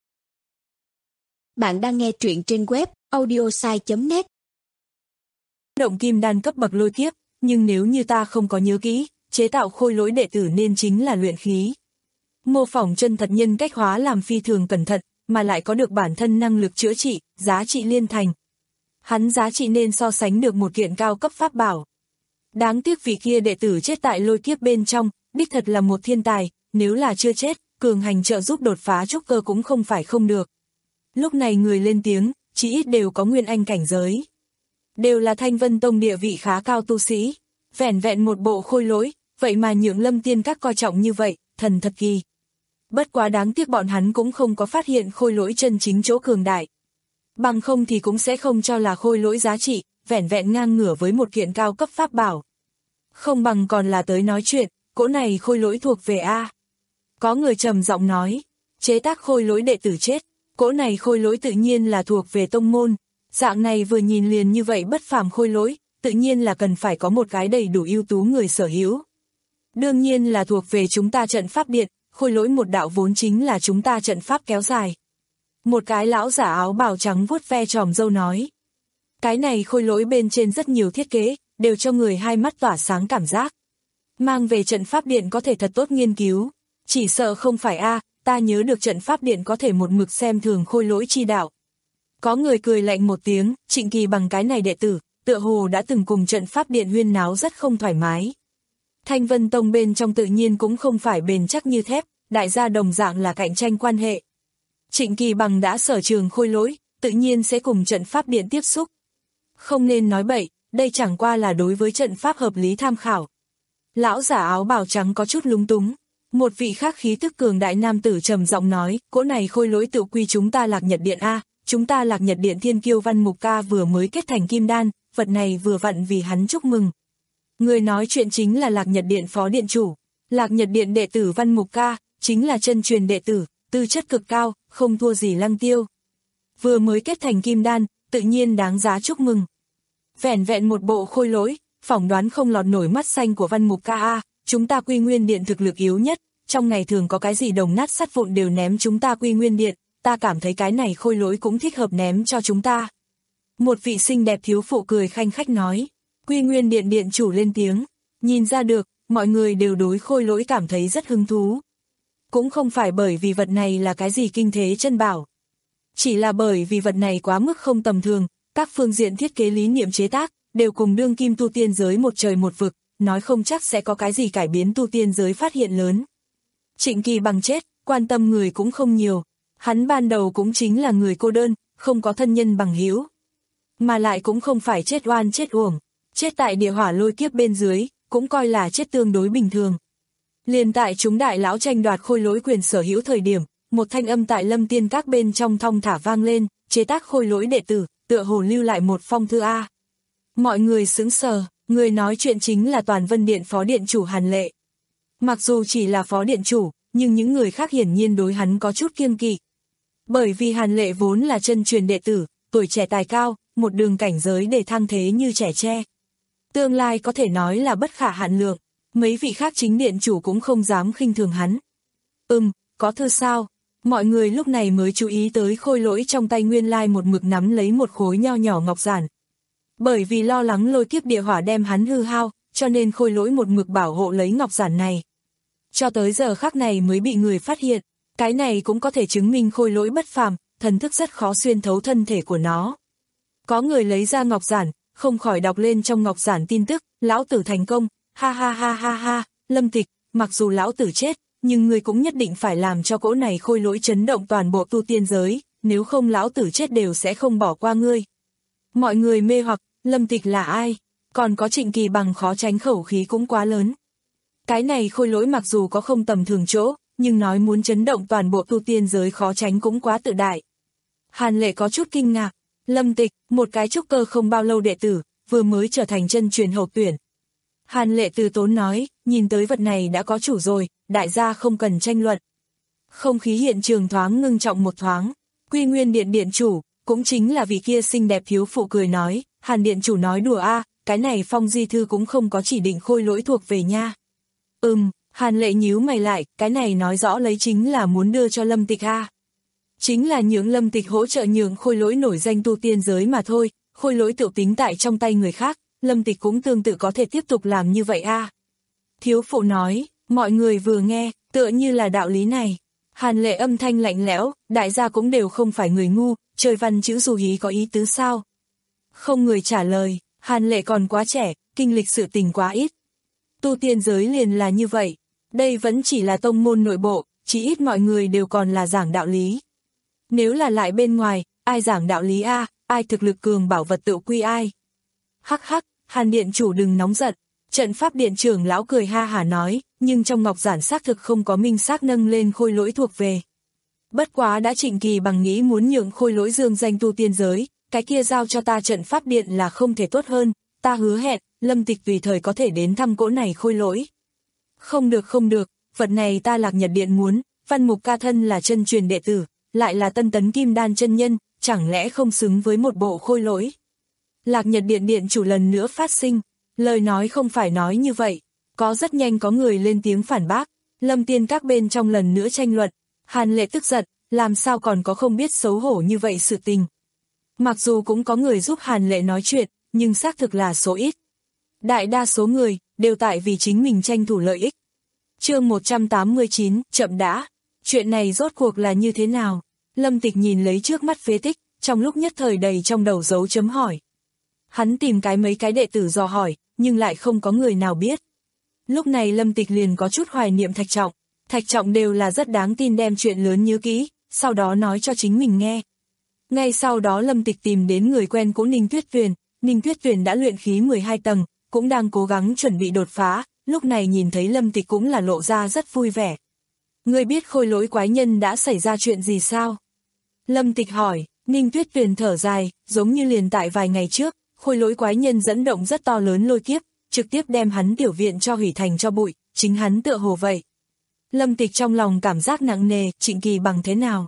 Bạn đang nghe truyện trên web audiosai chấm net. Động kim đan cấp bậc lôi kiếp, nhưng nếu như ta không có nhớ kỹ, chế tạo khôi lỗi đệ tử nên chính là luyện khí. Mô phỏng chân thật nhân cách hóa làm phi thường cẩn thận, mà lại có được bản thân năng lực chữa trị, giá trị liên thành. Hắn giá trị nên so sánh được một kiện cao cấp pháp bảo. Đáng tiếc vị kia đệ tử chết tại lôi kiếp bên trong, đích thật là một thiên tài, nếu là chưa chết, cường hành trợ giúp đột phá trúc cơ cũng không phải không được. Lúc này người lên tiếng, chỉ ít đều có nguyên anh cảnh giới. Đều là Thanh Vân Tông địa vị khá cao tu sĩ, vẻn vẹn một bộ khôi lỗi, vậy mà nhượng Lâm Tiên Các coi trọng như vậy, thần thật kỳ. Bất quá đáng tiếc bọn hắn cũng không có phát hiện khôi lỗi chân chính chỗ cường đại. Bằng không thì cũng sẽ không cho là khôi lỗi giá trị, vẻn vẹn ngang ngửa với một kiện cao cấp pháp bảo. Không bằng còn là tới nói chuyện, cỗ này khôi lỗi thuộc về A. Có người trầm giọng nói, chế tác khôi lỗi đệ tử chết, cỗ này khôi lỗi tự nhiên là thuộc về tông môn, dạng này vừa nhìn liền như vậy bất phàm khôi lỗi, tự nhiên là cần phải có một cái đầy đủ ưu tú người sở hữu. Đương nhiên là thuộc về chúng ta trận pháp điện, khôi lỗi một đạo vốn chính là chúng ta trận pháp kéo dài. Một cái lão giả áo bào trắng vuốt ve tròm râu nói. Cái này khôi lỗi bên trên rất nhiều thiết kế, đều cho người hai mắt tỏa sáng cảm giác. Mang về trận pháp điện có thể thật tốt nghiên cứu. Chỉ sợ không phải a, ta nhớ được trận pháp điện có thể một mực xem thường khôi lỗi chi đạo. Có người cười lạnh một tiếng, Trịnh Kỳ bằng cái này đệ tử, tựa hồ đã từng cùng trận pháp điện huyên náo rất không thoải mái. Thanh Vân Tông bên trong tự nhiên cũng không phải bền chắc như thép, đại gia đồng dạng là cạnh tranh quan hệ. Trịnh Kỳ bằng đã sở trường khôi lỗi, tự nhiên sẽ cùng trận pháp điện tiếp xúc. Không nên nói bậy, đây chẳng qua là đối với trận pháp hợp lý tham khảo. Lão giả áo bào trắng có chút lúng túng. Một vị khác khí tức cường đại nam tử trầm giọng nói, cỗ này khôi lỗi tự quy chúng ta Lạc Nhật Điện A, chúng ta Lạc Nhật Điện Thiên Kiêu Văn Mục Ca vừa mới kết thành kim đan, vật này vừa vặn vì hắn chúc mừng. Người nói chuyện chính là Lạc Nhật Điện phó điện chủ, Lạc Nhật Điện đệ tử Văn Mục Ca, chính là chân truyền đệ tử, tư chất cực cao, không thua gì Lăng Tiêu. Vừa mới kết thành kim đan, tự nhiên đáng giá chúc mừng. Vẻn vẹn một bộ khôi lỗi, phỏng đoán không lọt nổi mắt xanh của Văn Mục Ca A, chúng ta Quy Nguyên Điện thực lực yếu nhất, trong ngày thường có cái gì đồng nát sắt vụn đều ném chúng ta Quy Nguyên Điện, ta cảm thấy cái này khôi lỗi cũng thích hợp ném cho chúng ta. Một vị xinh đẹp thiếu phụ cười khanh khách nói, Quy Nguyên Điện điện chủ lên tiếng, nhìn ra được, mọi người đều đối khôi lỗi cảm thấy rất hứng thú. Cũng không phải bởi vì vật này là cái gì kinh thế chân bảo. Chỉ là bởi vì vật này quá mức không tầm thường, các phương diện thiết kế lý niệm chế tác, đều cùng đương kim tu tiên giới một trời một vực, nói không chắc sẽ có cái gì cải biến tu tiên giới phát hiện lớn. Trịnh Kỳ bằng chết, quan tâm người cũng không nhiều, hắn ban đầu cũng chính là người cô đơn, không có thân nhân bằng hữu, mà lại cũng không phải chết oan chết uổng, chết tại địa hỏa lôi kiếp bên dưới, cũng coi là chết tương đối bình thường. Liền tại chúng đại lão tranh đoạt khôi lỗi quyền sở hữu thời điểm, một thanh âm tại Lâm Tiên Các bên trong thong thả vang lên, chế tác khôi lỗi đệ tử, tựa hồ lưu lại một phong thư A. Mọi người sững sờ, người nói chuyện chính là Toàn Vân Điện phó điện chủ Hàn Lệ. Mặc dù chỉ là phó điện chủ, nhưng những người khác hiển nhiên đối hắn có chút kiêng kỵ. Bởi vì Hàn Lệ vốn là chân truyền đệ tử, tuổi trẻ tài cao, một đường cảnh giới để thăng thế như trẻ tre. Tương lai có thể nói là bất khả hạn lượng, mấy vị khác chính điện chủ cũng không dám khinh thường hắn. Ừm, có thư sao? Mọi người lúc này mới chú ý tới khôi lỗi trong tay nguyên lai một mực nắm lấy một khối nho nhỏ ngọc giản. Bởi vì lo lắng lôi kiếp địa hỏa đem hắn hư hao, cho nên khôi lỗi một mực bảo hộ lấy ngọc giản này. Cho tới giờ khắc này mới bị người phát hiện, cái này cũng có thể chứng minh khôi lỗi bất phàm, thần thức rất khó xuyên thấu thân thể của nó. Có người lấy ra ngọc giản, không khỏi đọc lên trong ngọc giản tin tức, lão tử thành công, ha ha ha ha ha, Lâm Tịch, mặc dù lão tử chết, nhưng ngươi cũng nhất định phải làm cho cỗ này khôi lỗi chấn động toàn bộ tu tiên giới, nếu không lão tử chết đều sẽ không bỏ qua ngươi. Mọi người mê hoặc, Lâm Tịch là ai? Còn có Trịnh Kỳ bằng khó tránh khẩu khí cũng quá lớn. Cái này khôi lỗi mặc dù có không tầm thường chỗ, nhưng nói muốn chấn động toàn bộ tu tiên giới khó tránh cũng quá tự đại. Hàn Lệ có chút kinh ngạc, Lâm Tịch, một cái trúc cơ không bao lâu đệ tử, vừa mới trở thành chân truyền hậu tuyển. Hàn Lệ từ tốn nói, nhìn tới vật này đã có chủ rồi, đại gia không cần tranh luận. Không khí hiện trường thoáng ngưng trọng một thoáng, Quy Nguyên Điện điện chủ, cũng chính là vị kia xinh đẹp thiếu phụ cười nói, Hàn điện chủ nói đùa a, cái này phong di thư cũng không có chỉ định khôi lỗi thuộc về nha. Ừm, Hàn Lệ nhíu mày lại, cái này nói rõ lấy chính là muốn đưa cho Lâm Tịch a. Chính là nhường Lâm Tịch hỗ trợ nhường khôi lỗi nổi danh tu tiên giới mà thôi, khôi lỗi tự tính tại trong tay người khác, Lâm Tịch cũng tương tự có thể tiếp tục làm như vậy a. Thiếu phụ nói, mọi người vừa nghe, tựa như là đạo lý này. Hàn Lệ âm thanh lạnh lẽo, đại gia cũng đều không phải người ngu, trời văn chữ dù hí có ý tứ sao? Không người trả lời, Hàn Lệ còn quá trẻ, kinh lịch sự tình quá ít. Tu tiên giới liền là như vậy, đây vẫn chỉ là tông môn nội bộ, chỉ ít mọi người đều còn là giảng đạo lý. Nếu là lại bên ngoài, ai giảng đạo lý a, ai thực lực cường bảo vật tự quy ai. Hắc hắc, Hàn điện chủ đừng nóng giận, trận pháp điện trưởng lão cười ha hả nói, nhưng trong ngọc giản xác thực không có minh xác nâng lên khôi lỗi thuộc về. Bất quá đã Trịnh Kỳ bằng nghĩ muốn nhượng khôi lỗi dương danh tu tiên giới, cái kia giao cho ta trận pháp điện là không thể tốt hơn, ta hứa hẹn, Lâm Tịch tùy thời có thể đến thăm cỗ này khôi lỗi. Không được không được, vật này ta Lạc Nhật Điện muốn, Văn Mục ca thân là chân truyền đệ tử, lại là tân tấn kim đan chân nhân, chẳng lẽ không xứng với một bộ khôi lỗi. Lạc Nhật Điện điện chủ lần nữa phát sinh, lời nói không phải nói như vậy, có rất nhanh có người lên tiếng phản bác, Lâm Tiên các bên trong lần nữa tranh luận, Hàn Lệ tức giận, làm sao còn có không biết xấu hổ như vậy sự tình. Mặc dù cũng có người giúp Hàn Lệ nói chuyện, nhưng xác thực là số ít. Đại đa số người, đều tại vì chính mình tranh thủ lợi ích. Chương một trăm tám mươi chín, chậm đã. Chuyện này rốt cuộc là như thế nào? Lâm Tịch nhìn lấy trước mắt phế tích, trong lúc nhất thời đầy trong đầu dấu chấm hỏi. Hắn tìm cái mấy cái đệ tử dò hỏi, nhưng lại không có người nào biết. Lúc này Lâm Tịch liền có chút hoài niệm Thạch Trọng. Thạch Trọng đều là rất đáng tin đem chuyện lớn nhớ kỹ, sau đó nói cho chính mình nghe. Ngay sau đó Lâm Tịch tìm đến người quen cũ Ninh Tuyết Tuyền. Ninh Tuyết Tuyền đã luyện khí mười hai tầng, cũng đang cố gắng chuẩn bị đột phá, lúc này nhìn thấy Lâm Tịch cũng là lộ ra rất vui vẻ. Ngươi biết khôi lỗi quái nhân đã xảy ra chuyện gì sao? Lâm Tịch hỏi. Ninh Tuyết Tuyền thở dài, giống như liền tại vài ngày trước, khôi lỗi quái nhân dẫn động rất to lớn lôi kiếp, trực tiếp đem hắn tiểu viện cho hủy thành cho bụi, chính hắn tựa hồ vậy. Lâm Tịch trong lòng cảm giác nặng nề, Trịnh Kỳ Bằng thế nào?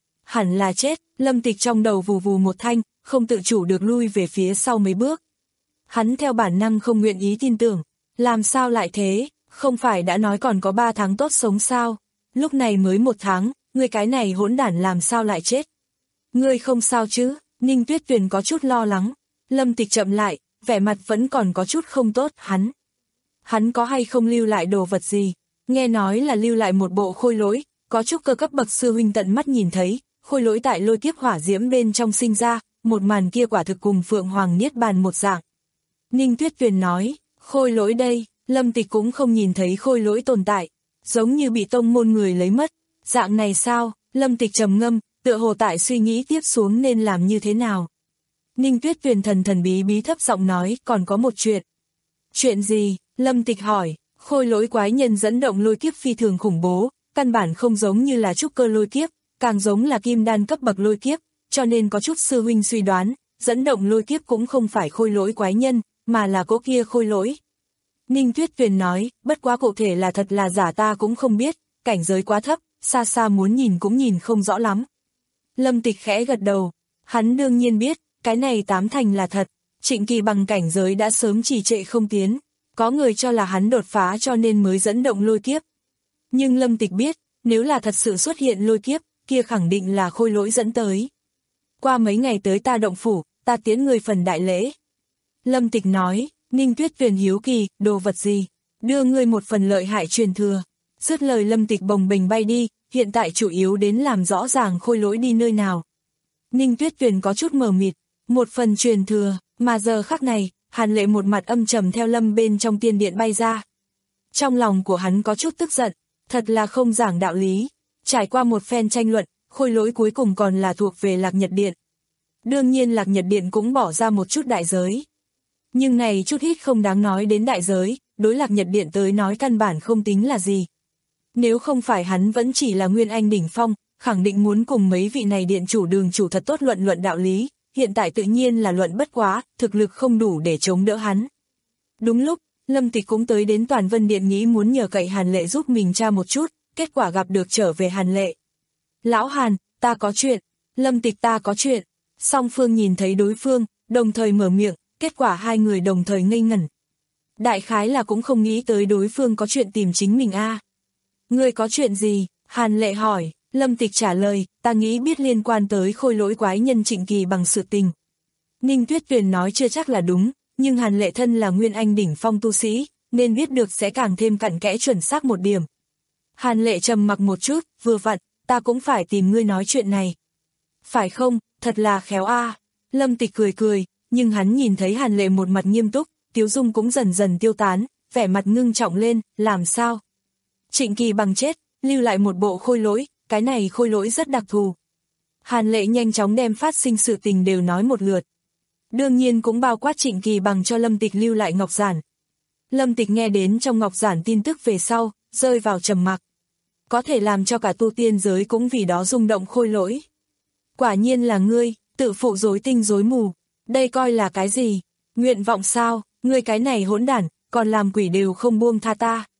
Hẳn là chết, Lâm Tịch trong đầu vù vù một thanh, không tự chủ được lui về phía sau mấy bước. Hắn theo bản năng không nguyện ý tin tưởng, làm sao lại thế, không phải đã nói còn có ba tháng tốt sống sao? Lúc này mới một tháng, người cái này hỗn đản làm sao lại chết? Ngươi không sao chứ? Ninh Tuyết Tuyền có chút lo lắng. Lâm Tịch chậm lại, vẻ mặt vẫn còn có chút không tốt, hắn. Hắn có hay không lưu lại đồ vật gì? Nghe nói là lưu lại một bộ khôi lỗi, có chút cơ cấp bậc sư huynh tận mắt nhìn thấy, khôi lỗi tại lôi kiếp hỏa diễm bên trong sinh ra, một màn kia quả thực cùng Phượng Hoàng Niết Bàn một dạng. Ninh Tuyết Tuyền nói, khôi lỗi đây, Lâm Tịch cũng không nhìn thấy khôi lỗi tồn tại, giống như bị tông môn người lấy mất, dạng này sao? Lâm Tịch trầm ngâm, tựa hồ tại suy nghĩ tiếp xuống nên làm như thế nào. Ninh Tuyết Tuyền thần thần bí bí thấp giọng nói, còn có một chuyện. Chuyện gì? Lâm Tịch hỏi. Khôi lỗi quái nhân dẫn động lôi kiếp phi thường khủng bố, căn bản không giống như là trúc cơ lôi kiếp, càng giống là kim đan cấp bậc lôi kiếp, cho nên có chút sư huynh suy đoán, dẫn động lôi kiếp cũng không phải khôi lỗi quái nhân, mà là cỗ kia khôi lỗi. Ninh Tuyết Tuyền nói, bất quá cụ thể là thật là giả ta cũng không biết, cảnh giới quá thấp, xa xa muốn nhìn cũng nhìn không rõ lắm. Lâm Tịch khẽ gật đầu, hắn đương nhiên biết, cái này tám thành là thật, Trịnh Kỳ Bằng cảnh giới đã sớm trì trệ không tiến, có người cho là hắn đột phá cho nên mới dẫn động lôi kiếp. Nhưng Lâm Tịch biết, nếu là thật sự xuất hiện lôi kiếp, kia khẳng định là khôi lỗi dẫn tới. Qua mấy ngày tới ta động phủ, ta tiến người phần đại lễ. Lâm Tịch nói, Ninh Tuyết Tuyền hiếu kỳ, đồ vật gì? Đưa ngươi một phần lợi hại truyền thừa. Dứt lời Lâm Tịch bồng bềnh bay đi, hiện tại chủ yếu đến làm rõ ràng khôi lỗi đi nơi nào. Ninh Tuyết Tuyền có chút mờ mịt, một phần truyền thừa, mà giờ khắc này, Hàn Lệ một mặt âm trầm theo Lâm bên trong tiên điện bay ra. Trong lòng của hắn có chút tức giận, thật là không giảng đạo lý. Trải qua một phen tranh luận, khôi lỗi cuối cùng còn là thuộc về Lạc Nhật Điện. Đương nhiên Lạc Nhật Điện cũng bỏ ra một chút đại giới. Nhưng này chút ít không đáng nói đến đại giới, đối Lạc Nhật Điện tới nói căn bản không tính là gì. Nếu không phải hắn vẫn chỉ là Nguyên Anh đỉnh phong, khẳng định muốn cùng mấy vị này điện chủ đường chủ thật tốt luận luận đạo lý, hiện tại tự nhiên là luận bất quá, thực lực không đủ để chống đỡ hắn. Đúng lúc, Lâm Tịch cũng tới đến Toàn Vân Điện nghĩ muốn nhờ cậy Hàn Lệ giúp mình tra một chút, kết quả gặp được trở về Hàn Lệ. Lão Hàn, ta có chuyện, Lâm Tịch ta có chuyện, song phương nhìn thấy đối phương, đồng thời mở miệng, kết quả hai người đồng thời ngây ngẩn. Đại khái là cũng không nghĩ tới đối phương có chuyện tìm chính mình a. À. Ngươi có chuyện gì? Hàn Lệ hỏi. Lâm Tịch trả lời, ta nghĩ biết liên quan tới khôi lỗi quái nhân Trịnh Kỳ Bằng sự tình. Ninh Tuyết Tuyền nói chưa chắc là đúng, nhưng Hàn Lệ thân là Nguyên Anh đỉnh phong tu sĩ, nên biết được sẽ càng thêm cặn kẽ chuẩn xác một điểm. Hàn Lệ trầm mặc một chút, vừa vặn, ta cũng phải tìm ngươi nói chuyện này. Phải không, thật là khéo a. À. Lâm Tịch cười cười, nhưng hắn nhìn thấy Hàn Lệ một mặt nghiêm túc, tiếu dung cũng dần dần tiêu tán, vẻ mặt ngưng trọng lên, làm sao? Trịnh Kỳ Bằng chết, lưu lại một bộ khôi lỗi, cái này khôi lỗi rất đặc thù. Hàn Lệ nhanh chóng đem phát sinh sự tình đều nói một lượt. Đương nhiên cũng bao quát Trịnh Kỳ Bằng cho Lâm Tịch lưu lại ngọc giản. Lâm Tịch nghe đến trong ngọc giản tin tức về sau, rơi vào trầm mặc. Có thể làm cho cả tu tiên giới cũng vì đó rung động khôi lỗi. Quả nhiên là ngươi, tự phụ rối tinh rối mù. Đây coi là cái gì? Nguyện vọng sao? Ngươi cái này hỗn đản, còn làm quỷ đều không buông tha ta.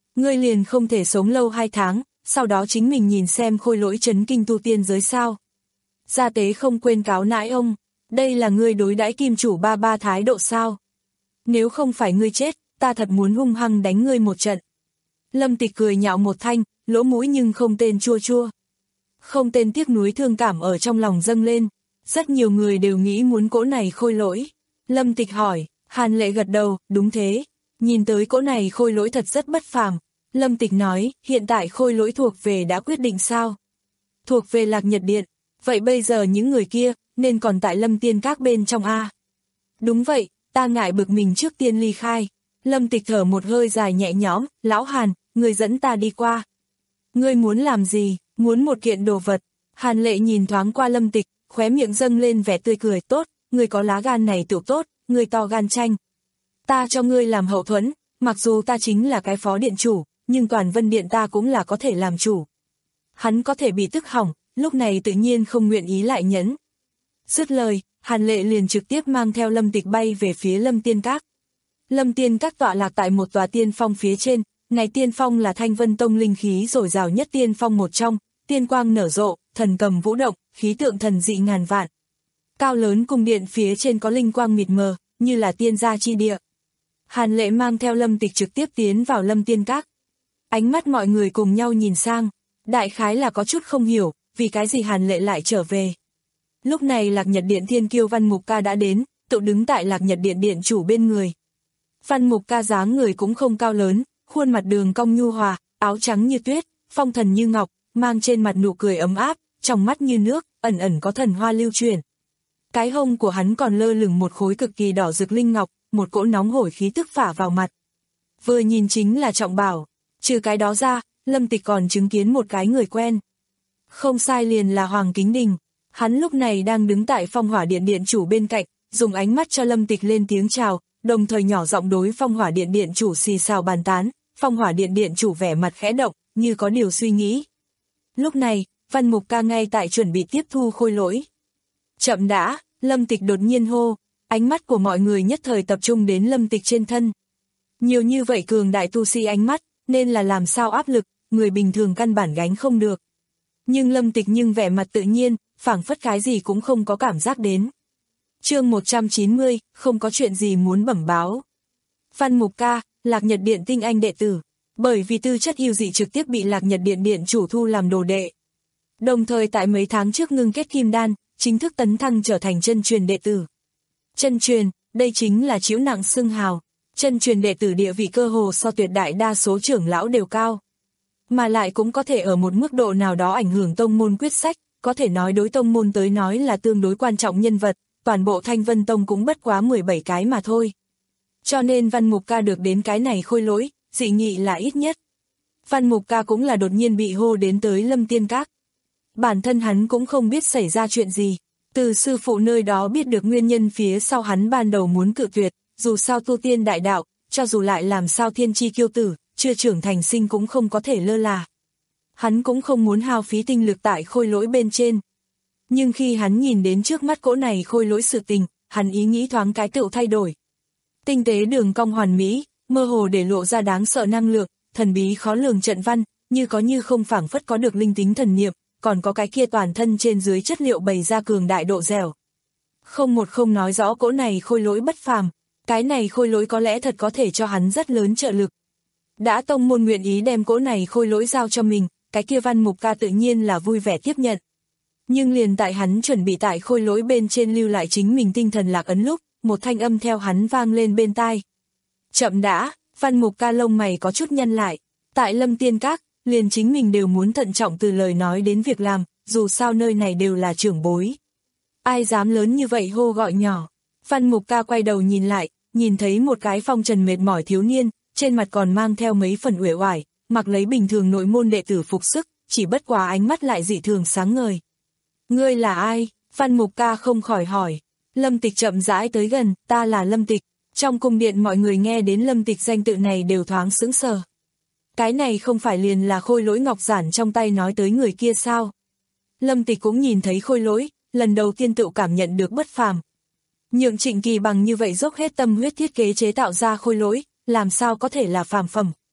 ngươi liền không thể sống lâu hai tháng, sau đó chính mình nhìn xem khôi lỗi chấn kinh tu tiên giới sao. Gia tế không quên cáo nãi ông, đây là ngươi đối đãi kim chủ ba ba thái độ sao. Nếu không phải ngươi chết, ta thật muốn hung hăng đánh ngươi một trận. Lâm Tịch cười nhạo một thanh, lỗ mũi nhưng không tên chua chua. Không tên tiếc nuối thương cảm ở trong lòng dâng lên, rất nhiều người đều nghĩ muốn cỗ này khôi lỗi. Lâm Tịch hỏi, Hàn Lệ gật đầu, đúng thế, nhìn tới cỗ này khôi lỗi thật rất bất phàm. Lâm Tịch nói, hiện tại khôi lỗi thuộc về đã quyết định sao? Thuộc về Lạc Nhật Điện, vậy bây giờ những người kia, nên còn tại Lâm Tiên Các bên trong a. Đúng vậy, ta ngại bực mình trước tiên ly khai. Lâm Tịch thở một hơi dài nhẹ nhõm, lão Hàn, người dẫn ta đi qua. Ngươi muốn làm gì, muốn một kiện đồ vật. Hàn Lệ nhìn thoáng qua Lâm Tịch, khóe miệng dâng lên vẻ tươi cười, tốt, ngươi có lá gan này tiểu tốt, ngươi to gan tranh. Ta cho ngươi làm hậu thuẫn, mặc dù ta chính là cái phó điện chủ, nhưng toàn Vân Điện ta cũng là có thể làm chủ. Hắn có thể bị tức hỏng, lúc này tự nhiên không nguyện ý lại nhẫn. Dứt lời, Hàn Lệ liền trực tiếp mang theo Lâm Tịch bay về phía Lâm Tiên Các. Lâm Tiên Các tọa lạc tại một tòa tiên phong phía trên, này tiên phong là Thanh Vân Tông linh khí dồi dào nhất tiên phong một trong, tiên quang nở rộ, thần cầm vũ động, khí tượng thần dị ngàn vạn. Cao lớn cung điện phía trên có linh quang mịt mờ, như là tiên gia chi địa. Hàn Lệ mang theo Lâm Tịch trực tiếp tiến vào Lâm Tiên Các. Ánh mắt mọi người cùng nhau nhìn sang, đại khái là có chút không hiểu, vì cái gì Hàn Lệ lại trở về. Lúc này Lạc Nhật Điện thiên kiêu Văn Mục Ca đã đến, tự đứng tại Lạc Nhật Điện điện chủ bên người. Văn Mục Ca dáng người cũng không cao lớn, khuôn mặt đường cong nhu hòa, áo trắng như tuyết, phong thần như ngọc, mang trên mặt nụ cười ấm áp, trong mắt như nước, ẩn ẩn có thần hoa lưu chuyển. Cái hông của hắn còn lơ lửng một khối cực kỳ đỏ rực linh ngọc, một cỗ nóng hổi khí tức phả vào mặt. Vừa nhìn chính là trọng bảo, trừ cái đó ra, Lâm Tịch còn chứng kiến một cái người quen. Không sai, liền là Hoàng Kính Đình. Hắn lúc này đang đứng tại Phong Hỏa Điện điện chủ bên cạnh, dùng ánh mắt cho Lâm Tịch lên tiếng chào, đồng thời nhỏ giọng đối Phong Hỏa Điện điện chủ xì xào bàn tán. Phong Hỏa Điện điện chủ vẻ mặt khẽ động, như có điều suy nghĩ. Lúc này, Văn Mục Ca ngay tại chuẩn bị tiếp thu khôi lỗi. Chậm đã, Lâm Tịch đột nhiên hô, ánh mắt của mọi người nhất thời tập trung đến Lâm Tịch trên thân. Nhiều như vậy cường đại tu sĩ ánh mắt, nên là làm sao áp lực, người bình thường căn bản gánh không được. Nhưng Lâm Tịch nhưng vẻ mặt tự nhiên, phảng phất cái gì cũng không có cảm giác đến. Chương một trăm chín mươi, không có chuyện gì muốn bẩm báo. Văn Mục Ca, Lạc Nhật Điện tinh anh đệ tử, bởi vì tư chất yêu dị trực tiếp bị Lạc Nhật Điện điện chủ thu làm đồ đệ. Đồng thời tại mấy tháng trước ngưng kết kim đan, chính thức tấn thăng trở thành chân truyền đệ tử. Chân truyền, đây chính là chịu nặng xưng hào. Chân truyền đệ tử địa vị cơ hồ so tuyệt đại đa số trưởng lão đều cao. Mà lại cũng có thể ở một mức độ nào đó ảnh hưởng tông môn quyết sách, có thể nói đối tông môn tới nói là tương đối quan trọng nhân vật, toàn bộ Thanh Vân Tông cũng bất quá mười bảy cái mà thôi. Cho nên Văn Mục Ca được đến cái này khôi lỗi, dị nghị là ít nhất. Văn Mục Ca cũng là đột nhiên bị hô đến tới Lâm Tiên Các. Bản thân hắn cũng không biết xảy ra chuyện gì, từ sư phụ nơi đó biết được nguyên nhân phía sau hắn ban đầu muốn cự tuyệt, dù sao tu tiên đại đạo, cho dù lại làm sao thiên chi kiêu tử, chưa trưởng thành sinh cũng không có thể lơ là. Hắn cũng không muốn hao phí tinh lực tại khôi lỗi bên trên. Nhưng khi hắn nhìn đến trước mắt cỗ này khôi lỗi sự tình, hắn ý nghĩ thoáng cái tựu thay đổi. Tinh tế đường cong hoàn mỹ, mơ hồ để lộ ra đáng sợ năng lượng, thần bí khó lường trận văn, như có như không phảng phất có được linh tính thần niệm, còn có cái kia toàn thân trên dưới chất liệu bày ra cường đại độ dẻo. Không một không nói rõ cỗ này khôi lỗi bất phàm, cái này khôi lỗi có lẽ thật có thể cho hắn rất lớn trợ lực. Đã tông môn nguyện ý đem cỗ này khôi lỗi giao cho mình, cái kia Văn Mục Ca tự nhiên là vui vẻ tiếp nhận. Nhưng liền tại hắn chuẩn bị tại khôi lỗi bên trên lưu lại chính mình tinh thần lạc ấn lúc, một thanh âm theo hắn vang lên bên tai. Chậm đã, Văn Mục Ca lông mày có chút nhăn lại, tại Lâm Tiên Các, liền chính mình đều muốn thận trọng từ lời nói đến việc làm, dù sao nơi này đều là trưởng bối. Ai dám lớn như vậy hô gọi nhỏ. Văn Mục Ca quay đầu nhìn lại, nhìn thấy một cái phong trần mệt mỏi thiếu niên, trên mặt còn mang theo mấy phần uể oải, mặc lấy bình thường nội môn đệ tử phục sức, chỉ bất quá ánh mắt lại dị thường sáng ngời. Ngươi là ai? Văn Mục Ca không khỏi hỏi. Lâm Tịch chậm rãi tới gần, ta là Lâm Tịch. Trong cung điện mọi người nghe đến Lâm Tịch danh tự này đều thoáng sững sờ. Cái này không phải liền là khôi lỗi ngọc giản trong tay nói tới người kia sao? Lâm Tịch cũng nhìn thấy khôi lỗi, lần đầu tiên tự cảm nhận được bất phàm. Nhượng Trịnh Kỳ bằng như vậy dốc hết tâm huyết thiết kế chế tạo ra khôi lỗi, làm sao có thể là phàm phẩm.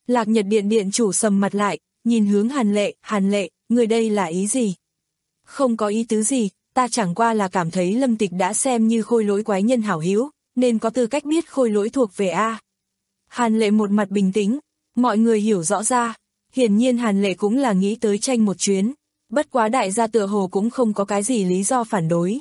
Lạc Nhật Điện điện chủ sầm mặt lại, nhìn hướng Hàn Lệ, Hàn Lệ, người đây là ý gì? Không có ý tứ gì, ta chẳng qua là cảm thấy Lâm Tịch đã xem như khôi lỗi quái nhân hảo hữu, nên có tư cách biết khôi lỗi thuộc về A. Hàn Lệ một mặt bình tĩnh, mọi người hiểu rõ ra, hiển nhiên Hàn Lệ cũng là nghĩ tới tranh một chuyến, bất quá đại gia tựa hồ cũng không có cái gì lý do phản đối.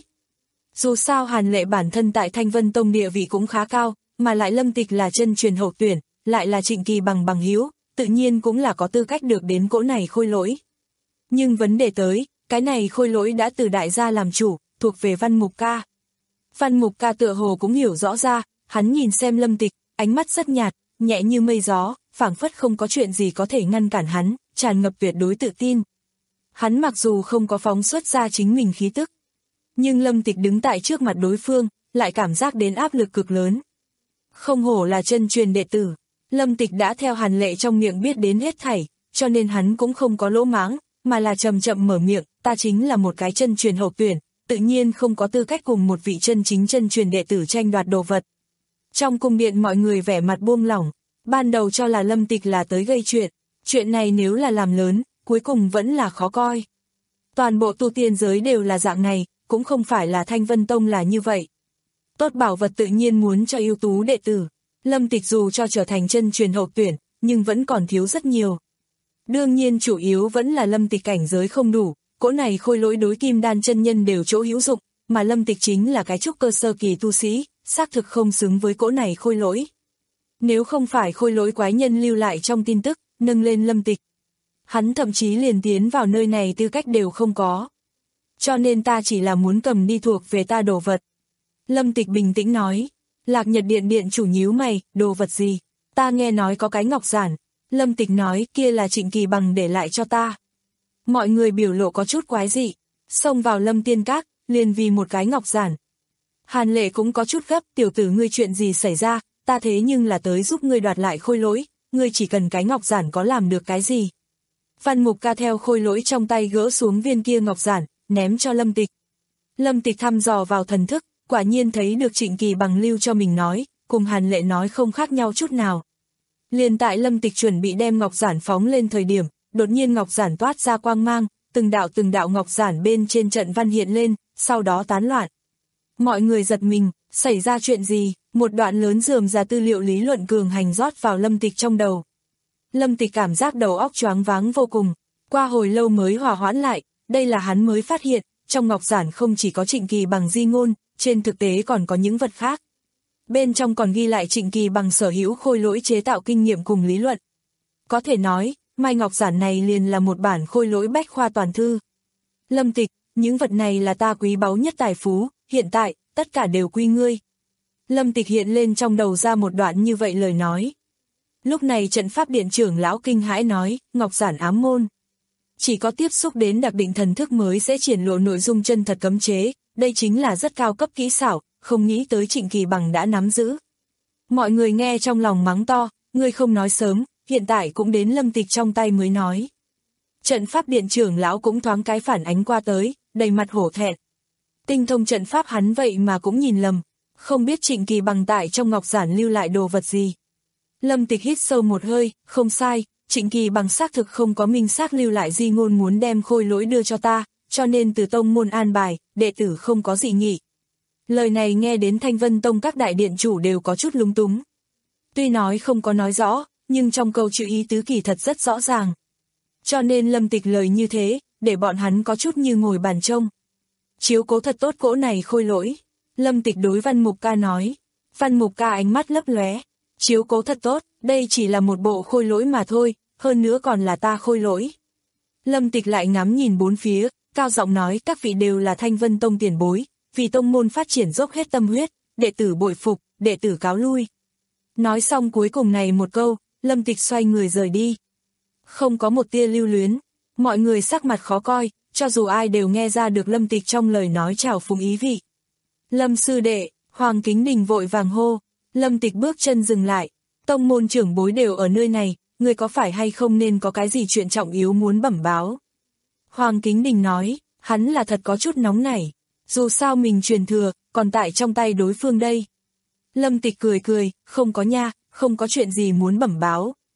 Dù sao Hàn Lệ bản thân tại Thanh Vân Tông địa vị cũng khá cao, mà lại Lâm Tịch là chân truyền hậu tuyển, lại là Trịnh Kỳ bằng bằng hữu, tự nhiên cũng là có tư cách được đến cỗ này khôi lỗi. Nhưng vấn đề tới, cái này khôi lỗi đã từ đại gia làm chủ, thuộc về Văn Mục Ca. Văn Mục Ca tựa hồ cũng hiểu rõ ra, hắn nhìn xem Lâm Tịch, ánh mắt rất nhạt, nhẹ như mây gió, phảng phất không có chuyện gì có thể ngăn cản hắn, tràn ngập tuyệt đối tự tin. Hắn mặc dù không có phóng xuất ra chính mình khí tức, nhưng Lâm Tịch đứng tại trước mặt đối phương, lại cảm giác đến áp lực cực lớn. Không hổ là chân truyền đệ tử, Lâm Tịch đã theo Hàn Lệ trong miệng biết đến hết thảy, cho nên hắn cũng không có lỗ mãng, mà là chậm chậm mở miệng, ta chính là một cái chân truyền hậu tuyển, tự nhiên không có tư cách cùng một vị chân chính chân truyền đệ tử tranh đoạt đồ vật. Trong cung điện mọi người vẻ mặt buông lỏng, ban đầu cho là Lâm Tịch là tới gây chuyện, chuyện này nếu là làm lớn, cuối cùng vẫn là khó coi. Toàn bộ tu tiên giới đều là dạng này, cũng không phải là Thanh Vân Tông là như vậy. Tốt bảo vật tự nhiên muốn cho ưu tú đệ tử, Lâm Tịch dù cho trở thành chân truyền hậu tuyển, nhưng vẫn còn thiếu rất nhiều. Đương nhiên chủ yếu vẫn là Lâm Tịch cảnh giới không đủ, cỗ này khôi lỗi đối kim đan chân nhân đều chỗ hữu dụng, mà Lâm Tịch chính là cái trúc cơ sơ kỳ tu sĩ, xác thực không xứng với cỗ này khôi lỗi. Nếu không phải khôi lỗi quái nhân lưu lại trong tin tức, nâng lên Lâm Tịch, hắn thậm chí liền tiến vào nơi này tư cách đều không có. Cho nên ta chỉ là muốn cầm đi thuộc về ta đồ vật. Lâm Tịch bình tĩnh nói. Lạc Nhật Điện điện chủ nhíu mày, đồ vật gì? Ta nghe nói có cái ngọc giản. Lâm Tịch nói, kia là Trịnh Kỳ bằng để lại cho ta. Mọi người biểu lộ có chút quái dị, xông vào Lâm Tiên Các, liền vì một cái ngọc giản. Hàn Lệ cũng có chút gấp, tiểu tử ngươi chuyện gì xảy ra, ta thế nhưng là tới giúp ngươi đoạt lại khôi lỗi, ngươi chỉ cần cái ngọc giản có làm được cái gì. Văn Mục Ca theo khôi lỗi trong tay gỡ xuống viên kia ngọc giản, ném cho Lâm Tịch. Lâm Tịch thăm dò vào thần thức, quả nhiên thấy được Trịnh Kỳ bằng lưu cho mình nói, cùng Hàn Lệ nói không khác nhau chút nào. Liền tại Lâm Tịch chuẩn bị đem ngọc giản phóng lên thời điểm, đột nhiên ngọc giản toát ra quang mang, từng đạo từng đạo ngọc giản bên trên trận văn hiện lên, sau đó tán loạn. Mọi người giật mình, xảy ra chuyện gì, một đoạn lớn rườm rà tư liệu lý luận cường hành rót vào Lâm Tịch trong đầu. Lâm Tịch cảm giác đầu óc choáng váng vô cùng, qua hồi lâu mới hòa hoãn lại, đây là hắn mới phát hiện, trong ngọc giản không chỉ có Trịnh Kỳ bằng di ngôn, trên thực tế còn có những vật khác. Bên trong còn ghi lại Trịnh Kỳ bằng sở hữu khôi lỗi chế tạo kinh nghiệm cùng lý luận. Có thể nói, mai ngọc giản này liền là một bản khôi lỗi bách khoa toàn thư. Lâm Tịch, những vật này là ta quý báu nhất tài phú, hiện tại, tất cả đều quy ngươi. Lâm Tịch hiện lên trong đầu ra một đoạn như vậy lời nói. Lúc này trận pháp điện trưởng lão kinh hãi nói, ngọc giản ám môn. Chỉ có tiếp xúc đến đặc định thần thức mới sẽ triển lộ nội dung chân thật cấm chế, đây chính là rất cao cấp kỹ xảo, không nghĩ tới Trịnh Kỳ bằng đã nắm giữ. Mọi người nghe trong lòng mắng to, ngươi không nói sớm, hiện tại cũng đến Lâm Tịch trong tay mới nói. Trận pháp điện trưởng lão cũng thoáng cái phản ánh qua tới, đầy mặt hổ thẹn. Tinh thông trận pháp hắn vậy mà cũng nhìn lầm, không biết Trịnh Kỳ bằng tại trong ngọc giản lưu lại đồ vật gì. Lâm Tịch hít sâu một hơi, không sai, Trịnh Kỳ bằng xác thực không có minh xác lưu lại di ngôn muốn đem khôi lỗi đưa cho ta, cho nên từ tông môn an bài, đệ tử không có gì nghỉ. Lời này nghe đến Thanh Vân Tông các đại điện chủ đều có chút lúng túng. Tuy nói không có nói rõ, nhưng trong câu chữ ý tứ kỳ thật rất rõ ràng. Cho nên Lâm Tịch lời như thế, để bọn hắn có chút như ngồi bàn trông. Chiếu cố thật tốt cỗ này khôi lỗi. Lâm Tịch đối Văn Mục Ca nói. Văn Mục Ca ánh mắt lấp lóe. Chiếu cố thật tốt, đây chỉ là một bộ khôi lỗi mà thôi, hơn nữa còn là ta khôi lỗi. Lâm Tịch lại ngắm nhìn bốn phía, cao giọng nói các vị đều là Thanh Vân Tông tiền bối, vì tông môn phát triển dốc hết tâm huyết, đệ tử bội phục, đệ tử cáo lui. Nói xong cuối cùng này một câu, Lâm Tịch xoay người rời đi. Không có một tia lưu luyến, mọi người sắc mặt khó coi, cho dù ai đều nghe ra được Lâm Tịch trong lời nói trào phúng ý vị. Lâm sư đệ, Hoàng Kính Đình vội vàng hô. Lâm Tịch bước chân dừng lại, tông môn trưởng bối đều ở nơi này, người có phải hay không nên có cái gì chuyện trọng yếu muốn bẩm báo. Hoàng Kính Đình nói, hắn là thật có chút nóng nảy, dù sao mình truyền thừa, còn tại trong tay đối phương đây. Lâm Tịch cười cười, không có nha, không có chuyện gì muốn bẩm báo.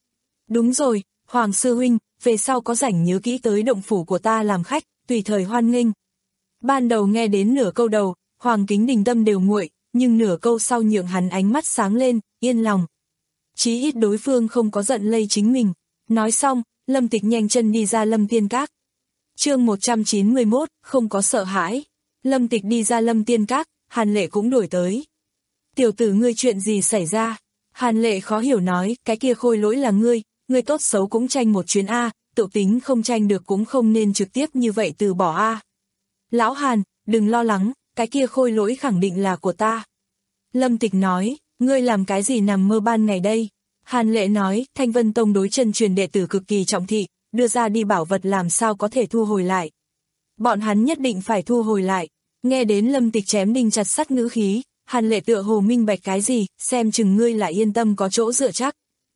Đúng rồi, Hoàng sư huynh, về sau có rảnh nhớ kỹ tới động phủ của ta làm khách, tùy thời hoan nghênh. Ban đầu nghe đến nửa câu đầu, Hoàng Kính Đình tâm đều nguội, nhưng nửa câu sau nhượng hắn ánh mắt sáng lên, yên lòng. Chí ít đối phương không có giận lây chính mình. Nói xong, Lâm Tịch nhanh chân đi ra Lâm Tiên Các. Chương một trăm chín mươi mốt, không có sợ hãi. Lâm Tịch đi ra Lâm Tiên Các, Hàn Lệ cũng đổi tới. Tiểu tử ngươi chuyện gì xảy ra? Hàn Lệ khó hiểu nói, cái kia Khôi Lỗi là ngươi, ngươi tốt xấu cũng tranh một chuyến A, tự tính không tranh được cũng không nên trực tiếp như vậy từ bỏ A. Lão Hàn, đừng lo lắng, cái kia Khôi Lỗi khẳng định là của ta. Lâm Tịch nói, ngươi làm cái gì nằm mơ ban ngày đây? Hàn Lệ nói, Thanh Vân Tông đối chân truyền đệ tử cực kỳ trọng thị, đưa ra đi bảo vật làm sao có thể thu hồi lại. Bọn hắn nhất định phải thu hồi lại. Nghe đến Lâm Tịch chém đinh chặt sắt ngữ khí, Hàn Lệ tựa hồ minh bạch cái gì, xem chừng ngươi lại yên tâm có chỗ dựa chắc.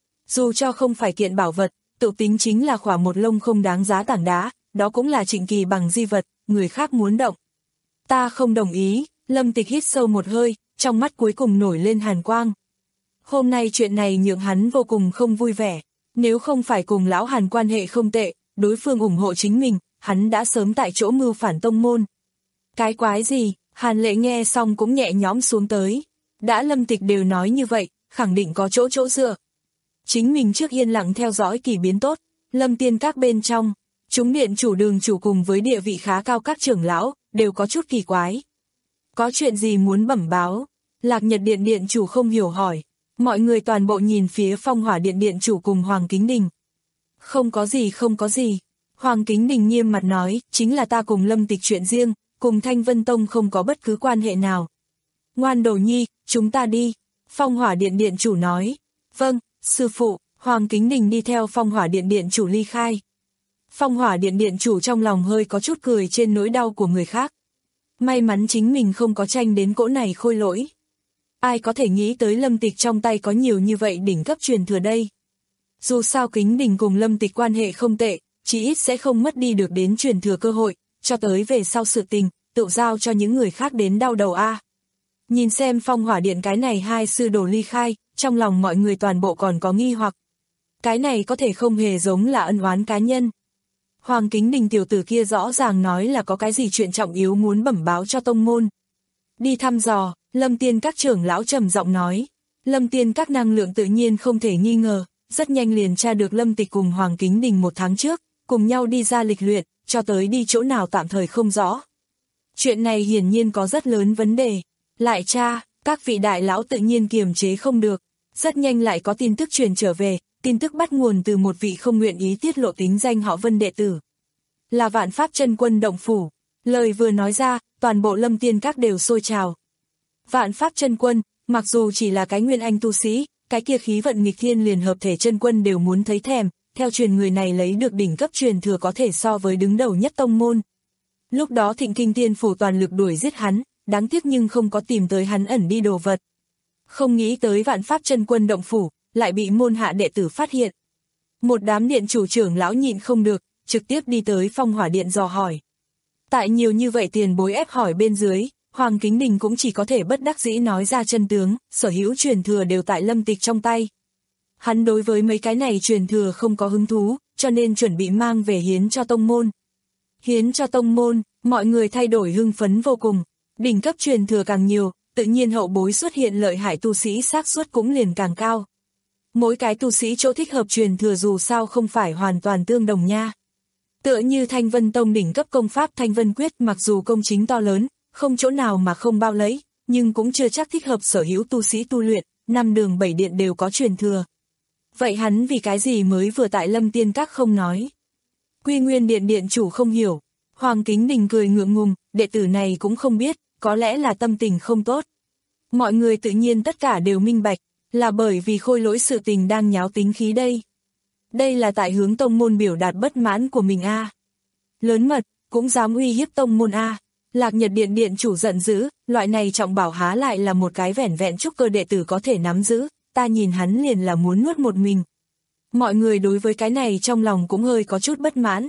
Dù cho không phải kiện bảo vật, tự tính chính là khỏa một lông không đáng giá tảng đá, đó cũng là Trịnh Kỳ bằng di vật, người khác muốn động. Ta không đồng ý. Lâm Tịch hít sâu một hơi, trong mắt cuối cùng nổi lên hàn quang. Hôm nay chuyện này nhượng hắn vô cùng không vui vẻ, nếu không phải cùng lão Hàn quan hệ không tệ, đối phương ủng hộ chính mình, hắn đã sớm tại chỗ mưu phản tông môn. Cái quái gì? Hàn Lệ nghe xong cũng nhẹ nhõm xuống tới. Đã Lâm Tịch đều nói như vậy, khẳng định có chỗ chỗ dựa. Chính mình trước yên lặng theo dõi kỳ biến tốt, Lâm Tiên Các bên trong, chúng điện chủ đường chủ cùng với địa vị khá cao các trưởng lão, đều có chút kỳ quái. Có chuyện gì muốn bẩm báo? Lạc Nhật Điện điện chủ không hiểu hỏi. Mọi người toàn bộ nhìn phía Phong Hỏa Điện điện chủ cùng Hoàng Kính Đình. Không có gì không có gì. Hoàng Kính Đình nghiêm mặt nói, chính là ta cùng Lâm Tịch chuyện riêng, cùng Thanh Vân Tông không có bất cứ quan hệ nào. Ngoan đồ nhi, chúng ta đi. Phong Hỏa Điện điện chủ nói. Vâng, sư phụ. Hoàng Kính Đình đi theo Phong Hỏa Điện điện chủ ly khai. Phong Hỏa Điện điện chủ trong lòng hơi có chút cười trên nỗi đau của người khác. May mắn chính mình không có tranh đến cỗ này Khôi Lỗi. Ai có thể nghĩ tới Lâm Tịch trong tay có nhiều như vậy đỉnh cấp truyền thừa đây. Dù sao Kính Đình cùng Lâm Tịch quan hệ không tệ, chỉ ít sẽ không mất đi được đến truyền thừa cơ hội, cho tới về sau sự tình, tự giao cho những người khác đến đau đầu a. Nhìn xem Phong Hỏa Điện cái này hai sư đồ ly khai, trong lòng mọi người toàn bộ còn có nghi hoặc. Cái này có thể không hề giống là ân oán cá nhân. Hoàng Kính Đình tiểu tử kia rõ ràng nói là có cái gì chuyện trọng yếu muốn bẩm báo cho tông môn. Đi thăm dò, Lâm Tiên Các trưởng lão trầm giọng nói. Lâm Tiên Các năng lượng tự nhiên không thể nghi ngờ, rất nhanh liền tra được Lâm Tịch cùng Hoàng Kính Đình một tháng trước, cùng nhau đi ra lịch luyện, cho tới đi chỗ nào tạm thời không rõ. Chuyện này hiển nhiên có rất lớn vấn đề. Lại tra, các vị đại lão tự nhiên kiềm chế không được, rất nhanh lại có tin tức truyền trở về, tin tức bắt nguồn từ một vị không nguyện ý tiết lộ tính danh họ Vân đệ tử. Là Vạn Pháp Chân Quân động phủ. Lời vừa nói ra, toàn bộ Lâm Tiên Các đều sôi trào. Vạn Pháp Chân Quân, mặc dù chỉ là cái nguyên anh tu sĩ, cái kia khí vận nghịch thiên liền hợp thể chân quân đều muốn thấy thèm, theo truyền người này lấy được đỉnh cấp truyền thừa có thể so với đứng đầu nhất tông môn. Lúc đó Thịnh Kinh Tiên phủ toàn lực đuổi giết hắn, đáng tiếc nhưng không có tìm tới hắn ẩn đi đồ vật. Không nghĩ tới Vạn Pháp Chân Quân động phủ, lại bị môn hạ đệ tử phát hiện. Một đám điện chủ trưởng lão nhịn không được, trực tiếp đi tới Phong Hỏa Điện dò hỏi. Tại nhiều như vậy tiền bối ép hỏi bên dưới, Hoàng Kính Đình cũng chỉ có thể bất đắc dĩ nói ra chân tướng, sở hữu truyền thừa đều tại Lâm Tịch trong tay. Hắn đối với mấy cái này truyền thừa không có hứng thú, cho nên chuẩn bị mang về hiến cho tông môn. Hiến cho tông môn, mọi người thay đổi hưng phấn vô cùng, đỉnh cấp truyền thừa càng nhiều, tự nhiên hậu bối xuất hiện lợi hại tu sĩ xác suất cũng liền càng cao. Mỗi cái tu sĩ chỗ thích hợp truyền thừa dù sao không phải hoàn toàn tương đồng nha. Tựa như Thanh Vân Tông đỉnh cấp công pháp Thanh Vân Quyết mặc dù công chính to lớn, không chỗ nào mà không bao lấy, nhưng cũng chưa chắc thích hợp sở hữu tu sĩ tu luyện, năm đường bảy điện đều có truyền thừa. Vậy hắn vì cái gì mới vừa tại Lâm Tiên Các không nói? Quy Nguyên Điện điện chủ không hiểu. Hoàng Kính Đình cười ngượng ngùng, đệ tử này cũng không biết, có lẽ là tâm tình không tốt. Mọi người tự nhiên tất cả đều minh bạch, là bởi vì Khôi Lỗi sự tình đang nháo tính khí đây. Đây là tại hướng tông môn biểu đạt bất mãn của mình a. À. Lớn mật, cũng dám uy hiếp tông môn a. À. Lạc Nhật Điện điện chủ giận dữ, loại này trọng bảo há lại là một cái vẻn vẹn trúc cơ đệ tử có thể nắm giữ, ta nhìn hắn liền là muốn nuốt một mình. Mọi người đối với cái này trong lòng cũng hơi có chút bất mãn.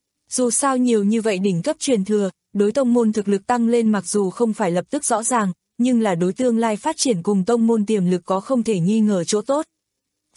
Dù sao nhiều như vậy đỉnh cấp truyền thừa, đối tông môn thực lực tăng lên mặc dù không phải lập tức rõ ràng, nhưng là đối tương lai phát triển cùng tông môn tiềm lực có không thể nghi ngờ chỗ tốt.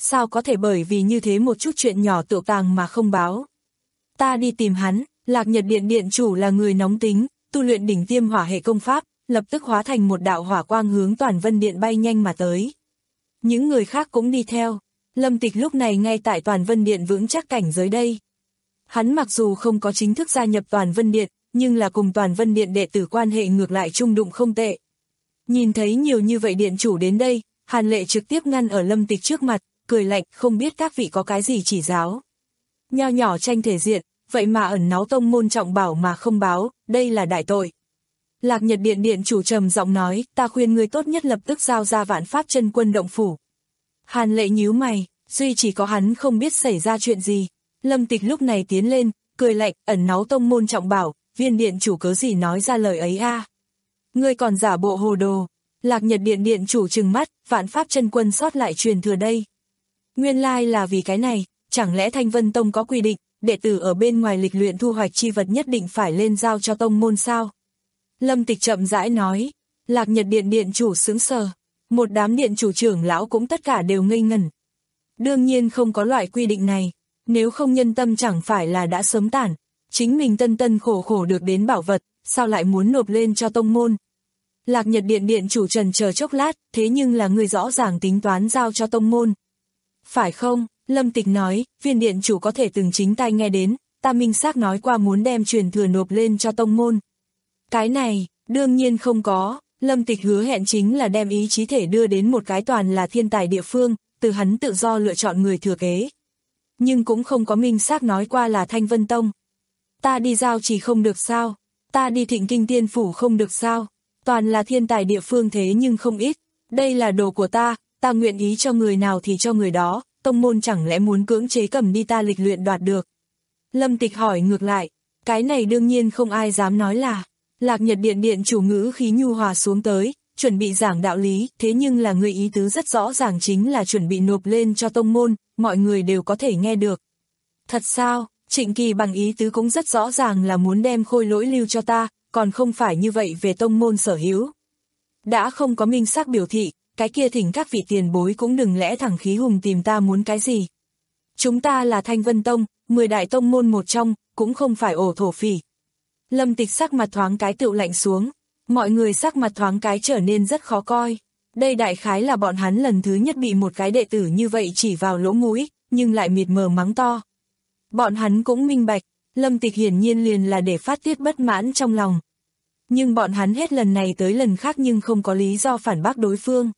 sao có thể bởi vì như thế một chút chuyện nhỏ tựu tàng mà không báo. Ta đi tìm hắn, Lạc Nhật Điện điện chủ là người nóng tính, tu luyện đỉnh tiêm hỏa hệ công pháp, lập tức hóa thành một đạo hỏa quang hướng Toàn Vân Điện bay nhanh mà tới. Những người khác cũng đi theo, Lâm Tịch lúc này ngay tại Toàn Vân Điện vững chắc cảnh giới đây. Hắn mặc dù không có chính thức gia nhập Toàn Vân Điện, nhưng là cùng Toàn Vân Điện đệ tử quan hệ ngược lại chung đụng không tệ. Nhìn thấy nhiều như vậy điện chủ đến đây, Hàn Lệ trực tiếp ngăn ở Lâm Tịch trước mặt, cười lạnh, không biết các vị có cái gì chỉ giáo. Nho nhỏ tranh thể diện, vậy mà ẩn náu tông môn trọng bảo mà không báo, đây là đại tội. Lạc Nhật Điện điện chủ trầm giọng nói, ta khuyên ngươi tốt nhất lập tức giao ra Vạn Pháp Chân Quân động phủ. Hàn Lệ nhíu mày, duy chỉ có hắn không biết xảy ra chuyện gì. Lâm Tịch lúc này tiến lên, cười lạnh, ẩn náu tông môn trọng bảo, Viên điện chủ cớ gì nói ra lời ấy a? Ngươi còn giả bộ hồ đồ. Lạc Nhật Điện điện chủ trừng mắt, Vạn Pháp Chân Quân sót lại truyền thừa đây. Nguyên lai là vì cái này, chẳng lẽ Thanh Vân Tông có quy định, đệ tử ở bên ngoài lịch luyện thu hoạch chi vật nhất định phải lên giao cho tông môn sao? Lâm Tịch chậm rãi nói. Lạc Nhật Điện điện chủ sững sờ, một đám điện chủ trưởng lão cũng tất cả đều ngây ngẩn. Đương nhiên không có loại quy định này, nếu không nhân tâm chẳng phải là đã sớm tản, chính mình tân tân khổ khổ được đến bảo vật, sao lại muốn nộp lên cho tông môn? Lạc Nhật Điện điện chủ trần chờ chốc lát, thế nhưng là người rõ ràng tính toán giao cho tông môn. Phải không? Lâm Tịch nói, Viên điện chủ có thể từng chính tai nghe đến, ta minh xác nói qua muốn đem truyền thừa nộp lên cho tông môn. Cái này, đương nhiên không có, Lâm Tịch hứa hẹn chính là đem ý chí thể đưa đến một cái toàn là thiên tài địa phương, từ hắn tự do lựa chọn người thừa kế. Nhưng cũng không có minh xác nói qua là Thanh Vân Tông. Ta đi giao chỉ không được sao? Ta đi Thịnh Kinh Tiên Phủ không được sao? Toàn là thiên tài địa phương thế nhưng không ít. Đây là đồ của ta, ta nguyện ý cho người nào thì cho người đó, tông môn chẳng lẽ muốn cưỡng chế cầm đi ta lịch luyện đoạt được. Lâm Tịch hỏi ngược lại, cái này đương nhiên không ai dám nói là. Lạc Nhật Điện điện chủ ngữ khí nhu hòa xuống tới, chuẩn bị giảng đạo lý, thế nhưng là người ý tứ rất rõ ràng chính là chuẩn bị nộp lên cho tông môn, mọi người đều có thể nghe được. Thật sao? Trịnh Kỳ bằng ý tứ cũng rất rõ ràng là muốn đem khôi lỗi lưu cho ta, còn không phải như vậy về tông môn sở hữu. Đã không có minh xác biểu thị, cái kia thỉnh các vị tiền bối cũng đừng lẽ thẳng khí hùng tìm ta muốn cái gì. Chúng ta là Thanh Vân Tông, mười đại tông môn một trong, cũng không phải ổ thổ phỉ. Lâm Tịch sắc mặt thoáng cái tựu lạnh xuống, mọi người sắc mặt thoáng cái trở nên rất khó coi. Đây đại khái là bọn hắn lần thứ nhất bị một cái đệ tử như vậy chỉ vào lỗ mũi, nhưng lại mịt mờ mắng to. Bọn hắn cũng minh bạch, Lâm Tịch hiển nhiên liền là để phát tiết bất mãn trong lòng. Nhưng bọn hắn hết lần này tới lần khác nhưng không có lý do phản bác đối phương.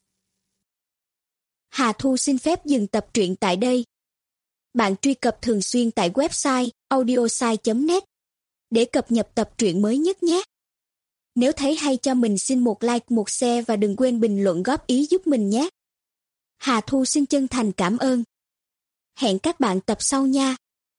Hà Thu xin phép dừng tập truyện tại đây. Bạn truy cập thường xuyên tại website audiosai chấm net để cập nhật tập truyện mới nhất nhé. Nếu thấy hay cho mình xin một like, một share và đừng quên bình luận góp ý giúp mình nhé. Hà Thu xin chân thành cảm ơn. Hẹn các bạn tập sau nha.